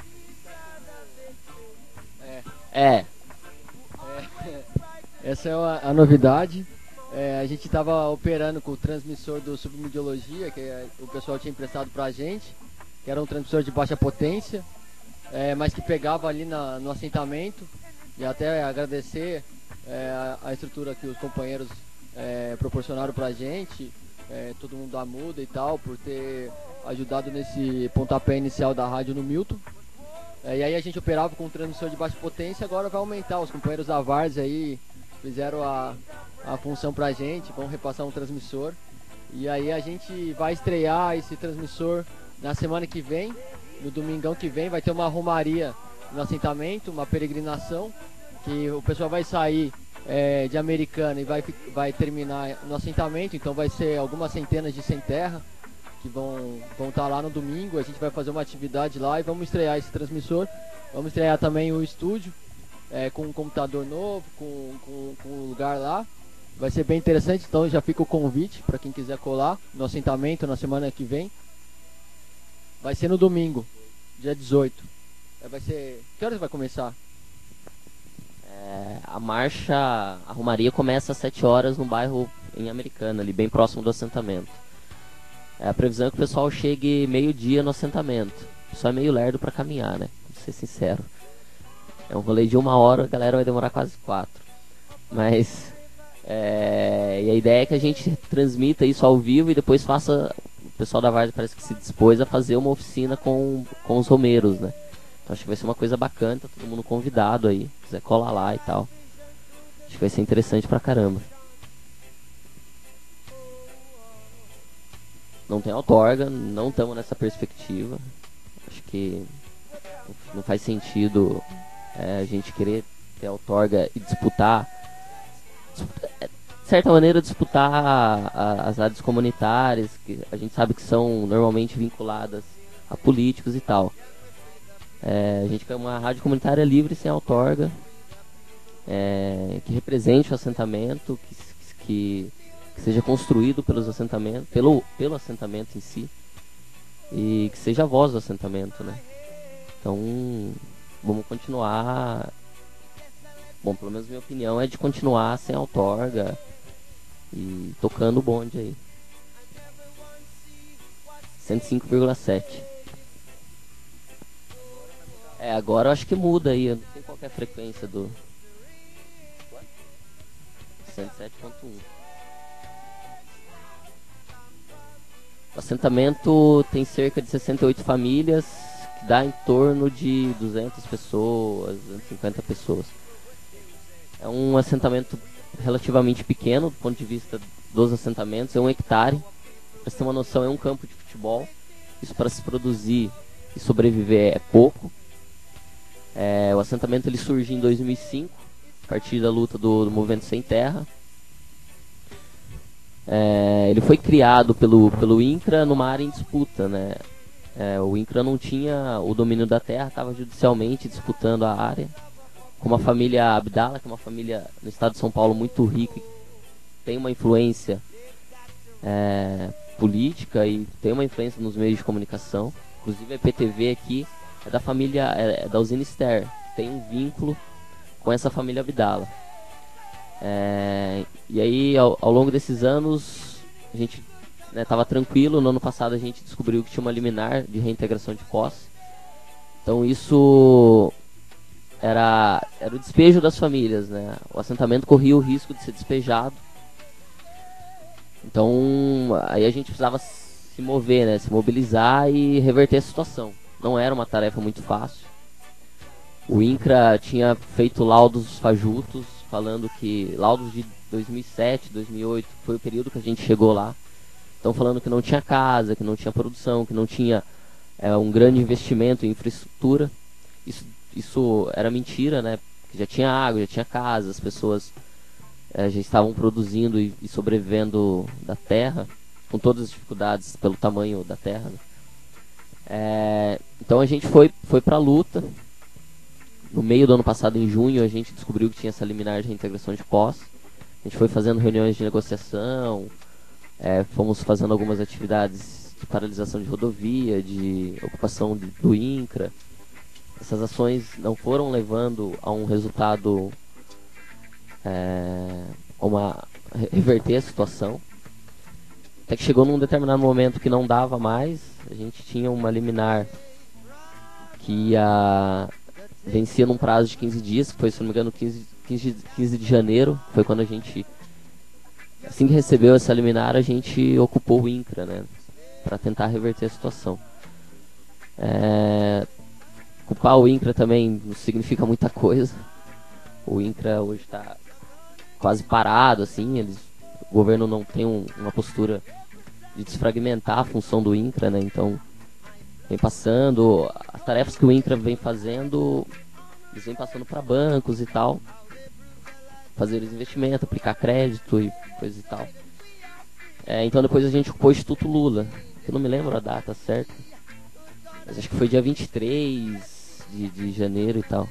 É. É. É. Essa é a, a novidade. É, a gente estava operando com o transmissor do Submediologia, que é, o pessoal tinha emprestado pra gente, que era um transmissor de baixa potência, é, mas que pegava ali na, no assentamento. E até agradecer é, a, a estrutura que os companheiros é, proporcionaram pra gente, é, todo mundo da Muda e tal, por ter ajudado nesse pontapé inicial da rádio no Milton. É, e aí a gente operava com um transmissor de baixa potência, agora vai aumentar. Os companheiros da Várzea aí fizeram a, a função pra gente, vão repassar um transmissor. E aí a gente vai estrear esse transmissor na semana que vem, no domingão que vem, vai ter uma romaria no assentamento, uma peregrinação, que o pessoal vai sair é, de Americana e vai, vai terminar no assentamento, então vai ser algumas centenas de sem terra que vão vão estar lá no domingo. A gente vai fazer uma atividade lá e vamos estrear esse transmissor. Vamos estrear também o estúdio é, com um computador novo, com, com, com um lugar lá. Vai ser bem interessante, então já fica o convite para quem quiser colar no assentamento na semana que vem. Vai ser no domingo, dia dezoito. É, vai ser... Que horas vai começar? É, a marcha, a romaria começa às sete horas no bairro em Americana, ali bem próximo do assentamento. É, a previsão é que o pessoal chegue meio-dia no assentamento. Só é meio lerdo para caminhar, né? Vou ser sincero. É um rolê de uma hora, a galera vai demorar quase quatro. Mas... É, e a ideia é que a gente transmita isso ao vivo e depois faça... O pessoal da Várzea parece que se dispôs a fazer uma oficina com, com os romeiros, né? Então acho que vai ser uma coisa bacana, tá todo mundo convidado aí. Se quiser colar lá e tal. Acho que vai ser interessante pra caramba. Não tem outorga, não estamos nessa perspectiva. Acho que não faz sentido é, a gente querer ter outorga e disputar, de certa maneira, disputar a, a, as rádios comunitárias, que a gente sabe que são normalmente vinculadas a políticos e tal. É, a gente quer uma rádio comunitária livre, sem outorga, é, que represente o assentamento, que, que que seja construído pelos assentamentos, pelo, pelo assentamento em si, e que seja a voz do assentamento, né? Então, vamos continuar, bom, pelo menos minha opinião é de continuar sem outorga e tocando o bonde aí. cento e cinco vírgula sete. É, agora eu acho que muda aí, eu não sei qual que é a frequência do cento e sete ponto um. O assentamento tem cerca de sessenta e oito famílias, que dá em torno de duzentas pessoas, duzentas e cinquenta pessoas. É um assentamento relativamente pequeno do ponto de vista dos assentamentos, é um hectare. Para você ter uma noção, é um campo de futebol. Isso para se produzir e sobreviver é pouco. É, o assentamento ele surgiu em dois mil e cinco, a partir da luta do, do Movimento Sem Terra. É, ele foi criado pelo, pelo INCRA numa área em disputa, né? É, o INCRA não tinha o domínio da terra, estava judicialmente disputando a área. Com a família Abdala, que é uma família no estado de São Paulo muito rica, tem uma influência é, política e tem uma influência nos meios de comunicação. Inclusive a P T V aqui é da família, é, é da usina Ster, tem um vínculo com essa família Abdala. É, e aí ao, ao longo desses anos a gente estava né, tranquilo. No ano passado a gente descobriu que tinha uma liminar de reintegração de posse. Então isso era, era o despejo das famílias, né? O assentamento corria o risco de ser despejado. Então aí a gente precisava se mover, né? Se mobilizar e reverter a situação. Não era uma tarefa muito fácil. O INCRA tinha feito laudos fajutos, falando que laudos de dois mil e sete, dois mil e oito, foi o período que a gente chegou lá. Estão falando que não tinha casa, que não tinha produção, que não tinha é, um grande investimento em infraestrutura. Isso, isso era mentira, né? Porque já tinha água, já tinha casa, as pessoas é, já estavam produzindo e, e sobrevivendo da terra, com todas as dificuldades pelo tamanho da terra, né? É, então a gente foi, foi pra luta. No meio do ano passado, em junho, a gente descobriu que tinha essa liminar de reintegração de posse. A gente foi fazendo reuniões de negociação, é, fomos fazendo algumas atividades de paralisação de rodovia, de ocupação de, do INCRA. Essas ações não foram levando a um resultado, é, uma reverter a situação. Até que chegou num determinado momento que não dava mais. A gente tinha uma liminar que ia... vencia num prazo de quinze dias, que foi, se não me engano, quinze, quinze, quinze de janeiro. Foi quando a gente, assim que recebeu essa liminar, a gente ocupou o INCRA, né? para tentar reverter a situação. É, culpar o INCRA também não significa muita coisa. O INCRA hoje está quase parado, assim, eles, o governo não tem um, uma postura de desfragmentar a função do INCRA, né? Então vem passando, as tarefas que o INCRA vem fazendo, eles vêm passando para bancos e tal, fazer os investimentos, aplicar crédito e coisa e tal. É, então depois a gente ocupou o Instituto Lula, eu não me lembro a data certa, mas acho que foi dia vinte e três de, de janeiro e tal.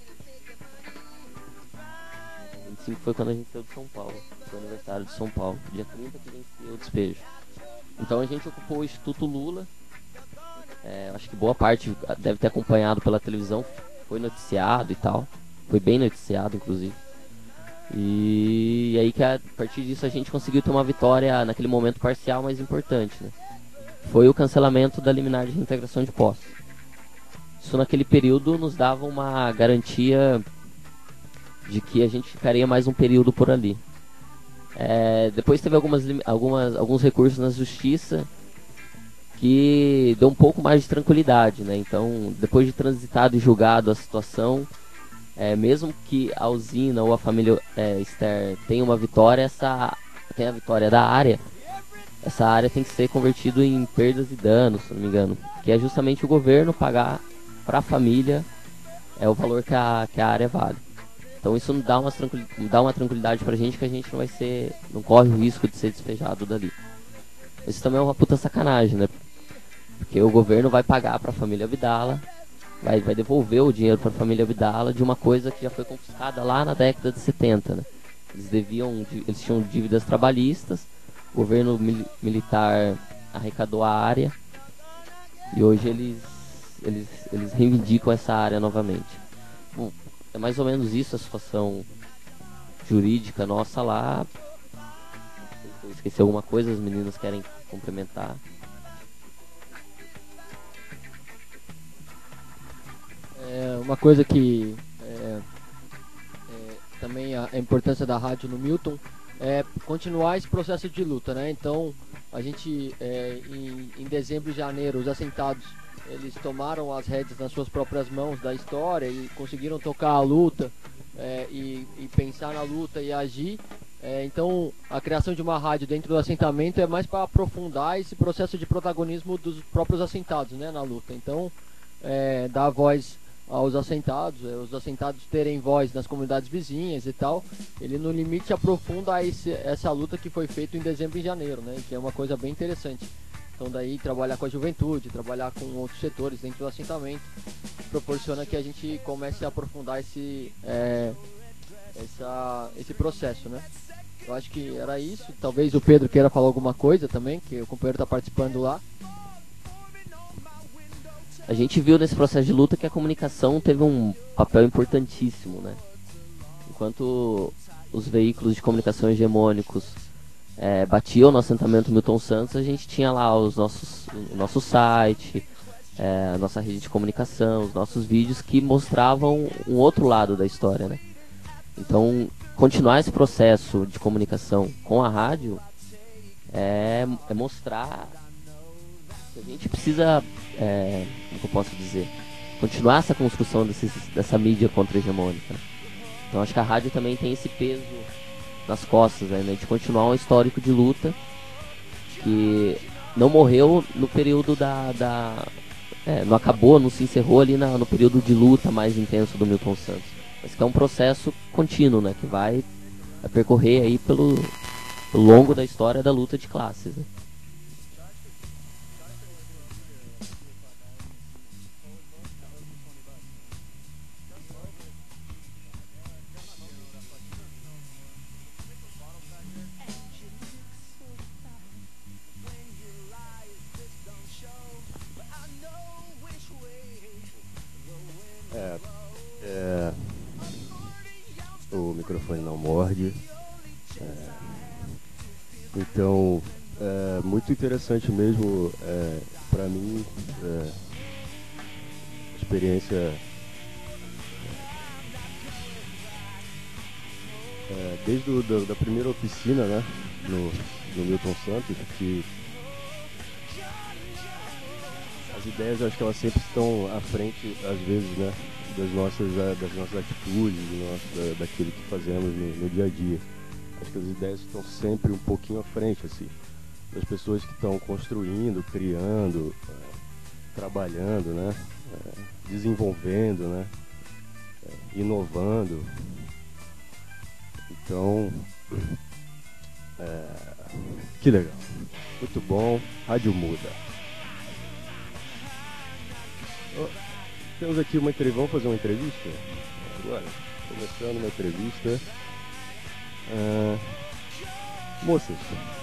vinte e cinco foi quando a gente saiu de São Paulo, foi o aniversário de São Paulo, dia trinta que venceu o despejo. Então a gente ocupou o Instituto Lula, é, acho que boa parte deve ter acompanhado pela televisão, foi noticiado e tal, foi bem noticiado inclusive. E aí que a partir disso a gente conseguiu ter uma vitória naquele momento parcial, mas importante, né? Foi o cancelamento da liminar de reintegração de posse. Isso naquele período nos dava uma garantia de que a gente ficaria mais um período por ali. É, depois teve algumas, algumas, alguns recursos na justiça que deu um pouco mais de tranquilidade, né? Então, depois de transitado e julgado a situação, é, mesmo que a usina ou a família é, Ster tenha uma vitória, essa tem a vitória da área, essa área tem que ser convertida em perdas e danos, se não me engano, que é justamente o governo pagar para a família é o valor que a, que a área vale. Então isso não dá uma, dá uma tranquilidade pra gente que a gente não vai ser, não corre o risco de ser despejado dali. Isso também é uma puta sacanagem, né? Porque o governo vai pagar pra família Abdala, vai, vai devolver o dinheiro pra família Abdala de uma coisa que já foi confiscada lá na década de setenta, né? Eles deviam, eles tinham dívidas trabalhistas, o governo mil, militar arrecadou a área e hoje eles, eles, eles reivindicam essa área novamente. Bom, é mais ou menos isso a situação jurídica nossa lá. Se eu esqueci alguma coisa, as meninas querem complementar. É uma coisa que é, é, também a, a importância da rádio no Milton é continuar esse processo de luta, né? Então a gente é, em, em dezembro e janeiro os assentados eles tomaram as rédeas nas suas próprias mãos da história e conseguiram tocar a luta é, e, e pensar na luta e agir. É, então a criação de uma rádio dentro do assentamento é mais para aprofundar esse processo de protagonismo dos próprios assentados, né, na luta. Então é, dar voz aos assentados, é, os assentados terem voz nas comunidades vizinhas e tal. Ele no limite aprofunda esse, essa luta que foi feita em dezembro e janeiro, né, que é uma coisa bem interessante. Então daí trabalhar com a juventude, trabalhar com outros setores dentro do assentamento proporciona que a gente comece a aprofundar esse, é, essa, esse processo, né? Eu acho que era isso. Talvez o Pedro queira falar alguma coisa também, que o companheiro está participando lá. A gente viu nesse processo de luta que a comunicação teve um papel importantíssimo, né? Enquanto os veículos de comunicação hegemônicos É, batiam no assentamento Milton Santos, a gente tinha lá os nossos, o nosso site, é, a nossa rede de comunicação, os nossos vídeos que mostravam um outro lado da história, né? Então, continuar esse processo de comunicação com a rádio é, é mostrar que a gente precisa, é, como eu posso dizer, continuar essa construção desses, dessa mídia contra-hegemônica. Então, acho que a rádio também tem esse peso nas costas, né, de continuar um histórico de luta que não morreu no período da, da é, não acabou, não se encerrou ali na, no período de luta mais intenso do Milton Santos, mas que é um processo contínuo, né, que vai, vai percorrer aí pelo, pelo longo da história da luta de classes, né. É, é, o microfone não morde. É, então, é muito interessante mesmo, é, para mim, é, experiência é, desde o, da, da primeira oficina, né, no, no Milton Santos, que as ideias, eu acho que elas sempre estão à frente, às vezes, né, das nossas, das nossas atitudes, do nosso, daquilo que fazemos no, no dia a dia. Acho que as ideias estão sempre um pouquinho à frente, assim, das pessoas que estão construindo, criando, é, trabalhando, né, é, desenvolvendo, né, é, inovando. Então, é, que legal, muito bom. Rádio Muda. Oh, temos aqui uma entrevista, vamos fazer uma entrevista? Agora, começando uma entrevista. Ah, moças,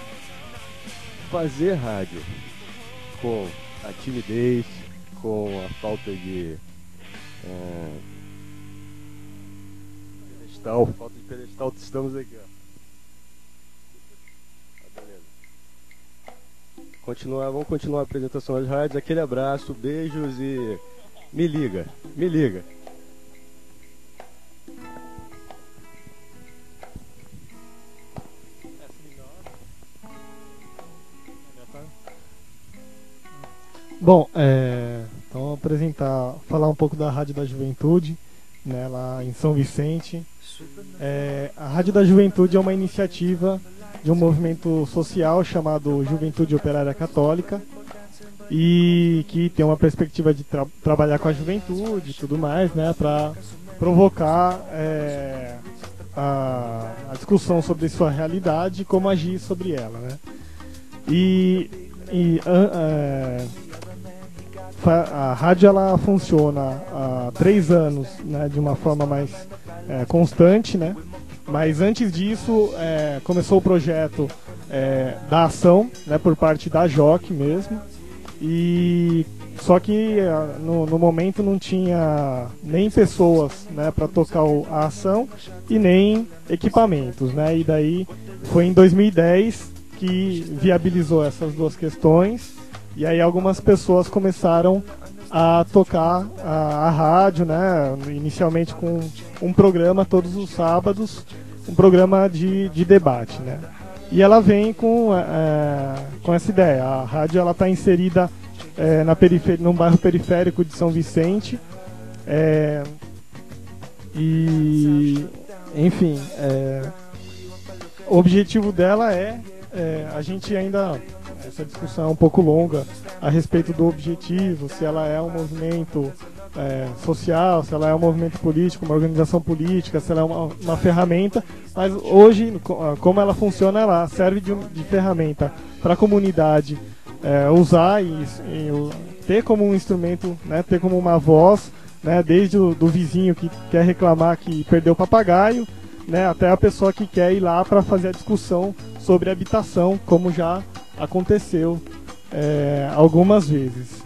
fazer rádio com a timidez, com a falta de ah, pedestal, falta de pedestal, estamos aqui, ó. Tá, beleza. Continuar, vamos continuar a apresentação das rádios. Aquele abraço, beijos e me liga, me liga. Bom, é, então apresentar, falar um pouco da Rádio da Juventude, né, lá em São Vicente. É, a Rádio da Juventude é uma iniciativa de um movimento social chamado Juventude Operária Católica e que tem uma perspectiva de tra trabalhar com a juventude e tudo mais, né, para provocar é, a, a discussão sobre sua realidade e como agir sobre ela, né. E, e é, a rádio ela funciona há três anos, né, de uma forma mais é, constante, né? Mas antes disso é, começou o projeto é, da ação, né, por parte da J O C mesmo. E só que no, no momento não tinha nem pessoas, né, para tocar o, a ação e nem equipamentos, né? E daí foi em dois mil e dez que viabilizou essas duas questões. E aí algumas pessoas começaram a tocar a, a rádio, né? Inicialmente com um programa todos os sábados, um programa de, de debate, né? E ela vem com, é, com essa ideia. A rádio ela está inserida é, na periferia, num bairro periférico de São Vicente. É, e, enfim, é, o objetivo dela é, é a gente ainda... Essa discussão é um pouco longa a respeito do objetivo, se ela é um movimento é, social, se ela é um movimento político, uma organização política, se ela é uma, uma ferramenta, mas hoje, como ela funciona, ela serve de, de ferramenta para a comunidade é, usar e, e ter como um instrumento, né, ter como uma voz, né, desde o do vizinho que quer reclamar que perdeu o papagaio, né, até a pessoa que quer ir lá para fazer a discussão sobre habitação, como já aconteceu é, algumas vezes.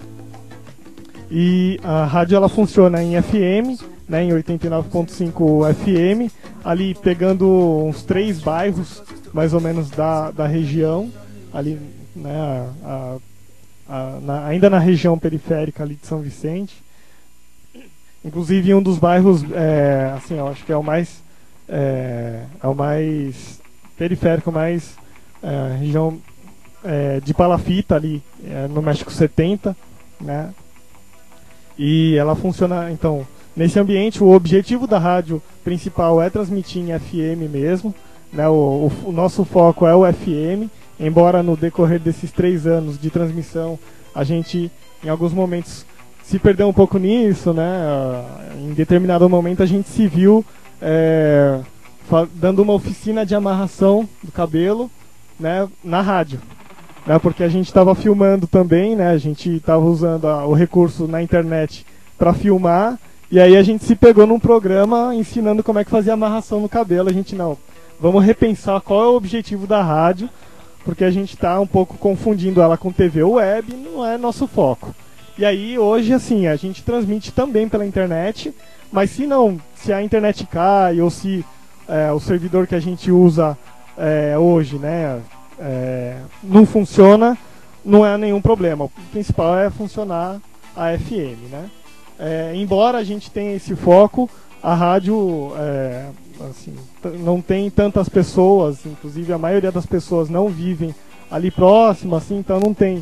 E a rádio ela funciona em F M, né, em oitenta e nove ponto cinco F M, ali pegando uns três bairros mais ou menos da, da região, ali, né, a, a, na, ainda na região periférica ali de São Vicente. Inclusive um dos bairros, é, assim, eu acho que é o mais é, é o mais periférico, mais é, região É, de Palafita ali é, no México setenta, né? E ela funciona, então, nesse ambiente. O objetivo da rádio principal é transmitir em F M mesmo, né? O, o, o nosso foco é o F M, embora no decorrer desses três anos de transmissão a gente em alguns momentos se perdeu um pouco nisso, né? Em determinado momento a gente se viu é, dando uma oficina de amarração do cabelo, né, na rádio. Né, porque a gente estava filmando também, né, a gente estava usando a, o recurso na internet para filmar, e aí a gente se pegou num programa ensinando como é que fazia amarração no cabelo. A gente, não, vamos repensar qual é o objetivo da rádio, porque a gente está um pouco confundindo ela com T V web, não é nosso foco. E aí hoje, assim, a gente transmite também pela internet, mas se não, se a internet cai, ou se é, o servidor que a gente usa é, hoje, né, É, não funciona, não é nenhum problema. O principal é funcionar a F M, né? É, embora a gente tenha esse foco, a rádio é, assim, não tem tantas pessoas, inclusive a maioria das pessoas não vivem ali próximo, assim, então não tem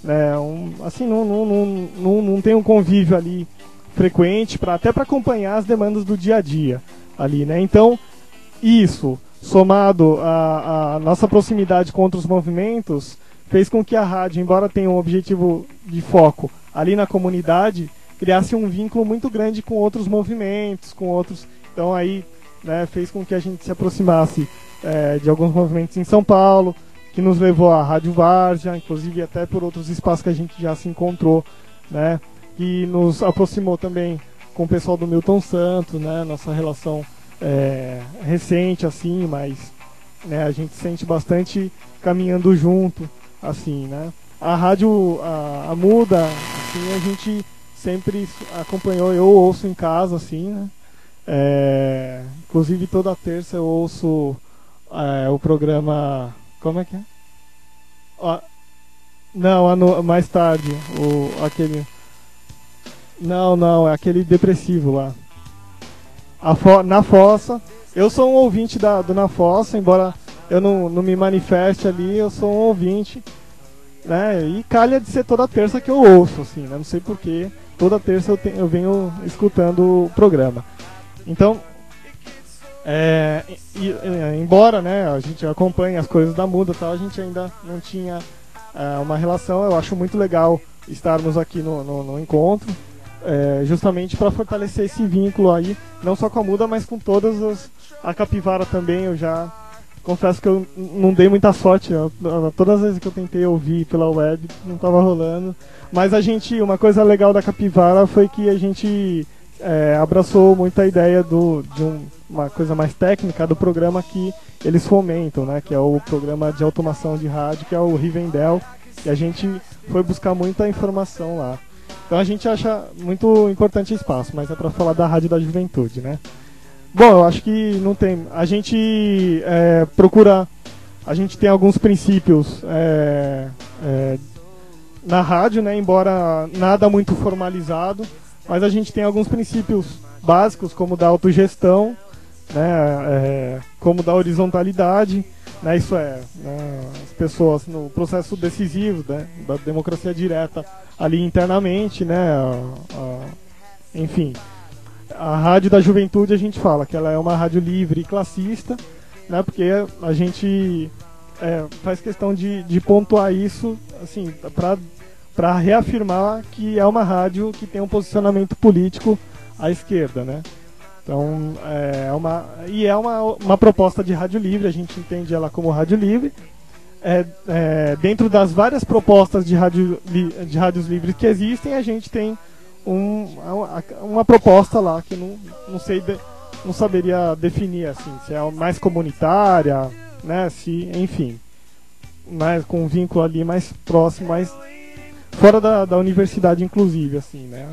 né, um, assim, não, não, não, não, não tem um convívio ali frequente, pra, até para acompanhar as demandas do dia a dia ali, né? Então, isso, somado à nossa proximidade com outros movimentos, fez com que a rádio, embora tenha um objetivo de foco ali na comunidade, criasse um vínculo muito grande com outros movimentos, com outros... Então aí, né, fez com que a gente se aproximasse é, de alguns movimentos em São Paulo, que nos levou à Rádio Várzea, inclusive até por outros espaços que a gente já se encontrou, né, que nos aproximou também com o pessoal do Milton Santos, né, nossa relação é, recente, assim, mas né, a gente sente bastante caminhando junto, assim, né. A rádio, a, a Muda, assim, a gente sempre acompanhou, eu ouço em casa, assim, né, é, inclusive toda terça eu ouço é, o programa, como é que é? Ó, não, ano, mais tarde, o, aquele... Não, não, é aquele depressivo lá. A fo, na Fossa. Eu sou um ouvinte da, do Na Fossa, embora eu não, não me manifeste ali, eu sou um ouvinte, né? E calha de ser toda terça que eu ouço, assim, né? Não sei porquê. Toda terça eu, te, eu venho escutando o programa. Então, é, e, e, embora, né, a gente acompanhe as coisas da Muda e tal, a gente ainda não tinha é, uma relação. Eu acho muito legal estarmos aqui no, no, no encontro. É, justamente para fortalecer esse vínculo aí, não só com a Muda, mas com todas as... A Capivara também, eu já confesso que eu não dei muita sorte, eu, todas as vezes que eu tentei ouvir pela web, não estava rolando, mas a gente, uma coisa legal da Capivara foi que a gente é, abraçou muito a ideia do, de um, uma coisa mais técnica do programa que eles fomentam, né, que é o programa de automação de rádio, que é o Rivendell, e a gente foi buscar muita informação lá. Então a gente acha muito importante o espaço, mas é para falar da Rádio da Juventude, né? Bom, eu acho que não tem... A gente é, procura... A gente tem alguns princípios é, é, na rádio, né? Embora nada muito formalizado, mas a gente tem alguns princípios básicos, como da autogestão, né? É, como da horizontalidade, né? Isso é, né? As pessoas no processo decisivo, né? Da democracia direta ali internamente, né, a, a, enfim, a Rádio da Juventude a gente fala que ela é uma rádio livre e classista, né, porque a gente é, faz questão de, de pontuar isso, assim, para para reafirmar que é uma rádio que tem um posicionamento político à esquerda, né. Então, é uma, e é uma, uma proposta de rádio livre, a gente entende ela como rádio livre. É, é, dentro das várias propostas de, rádio, de rádios livres que existem, a gente tem um, uma, uma proposta lá que não, não sei, de, não saberia definir assim, se é mais comunitária, né, se, enfim, mais, com um vínculo ali mais próximo, mais fora da, da universidade, inclusive, assim, né.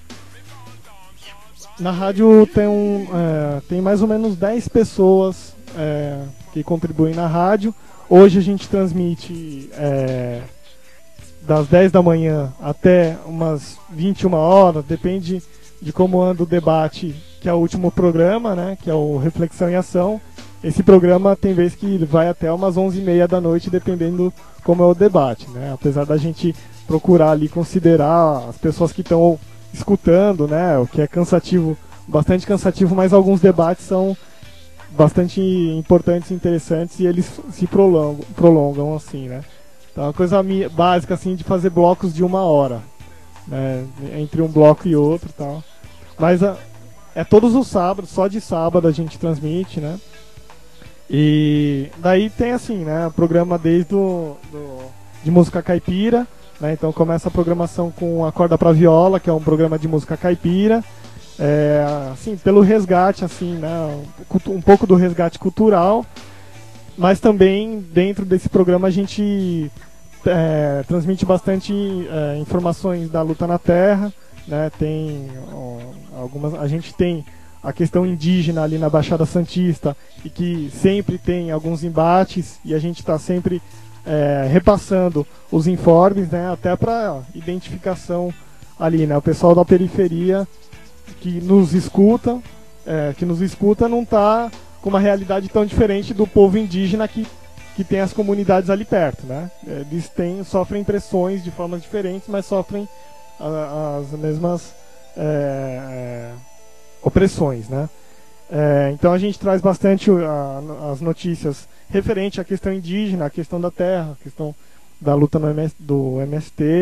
Na rádio tem, um, é, tem mais ou menos dez pessoas é, que contribuem na rádio. Hoje a gente transmite é, das dez da manhã até umas vinte e uma horas, depende de como anda o debate, que é o último programa, né, que é o Reflexão em Ação. Esse programa tem vezes que vai até umas onze e meia da noite, dependendo como é o debate, né? Apesar da gente procurar ali considerar as pessoas que estão escutando, né, o que é cansativo, bastante cansativo, mas alguns debates são bastante importantes e interessantes e eles se prolongam, prolongam assim, né? Então é uma coisa básica assim de fazer blocos de uma hora, né? Entre um bloco e outro e tal. Mas a, é todos os sábados, só de sábado a gente transmite, né? E daí tem assim, né? O programa desde do, do, de música caipira, né? Então começa a programação com a Corda pra Viola, que é um programa de música caipira. É, assim, pelo resgate, assim, né, um pouco do resgate cultural, mas também dentro desse programa a gente é, transmite bastante é, informações da luta na terra, né, tem ó, algumas, a gente tem a questão indígena ali na Baixada Santista e que sempre tem alguns embates e a gente está sempre é, repassando os informes, né, até para identificação ali, né, o pessoal da periferia que nos escuta, é, que nos escuta não está com uma realidade tão diferente do povo indígena que que tem as comunidades ali perto, né? Eles têm, sofrem pressões de formas diferentes, mas sofrem a, as mesmas é, é, opressões, né? É, então a gente traz bastante a, as notícias referente à questão indígena, à questão da terra, à questão da luta no M S, do M S T,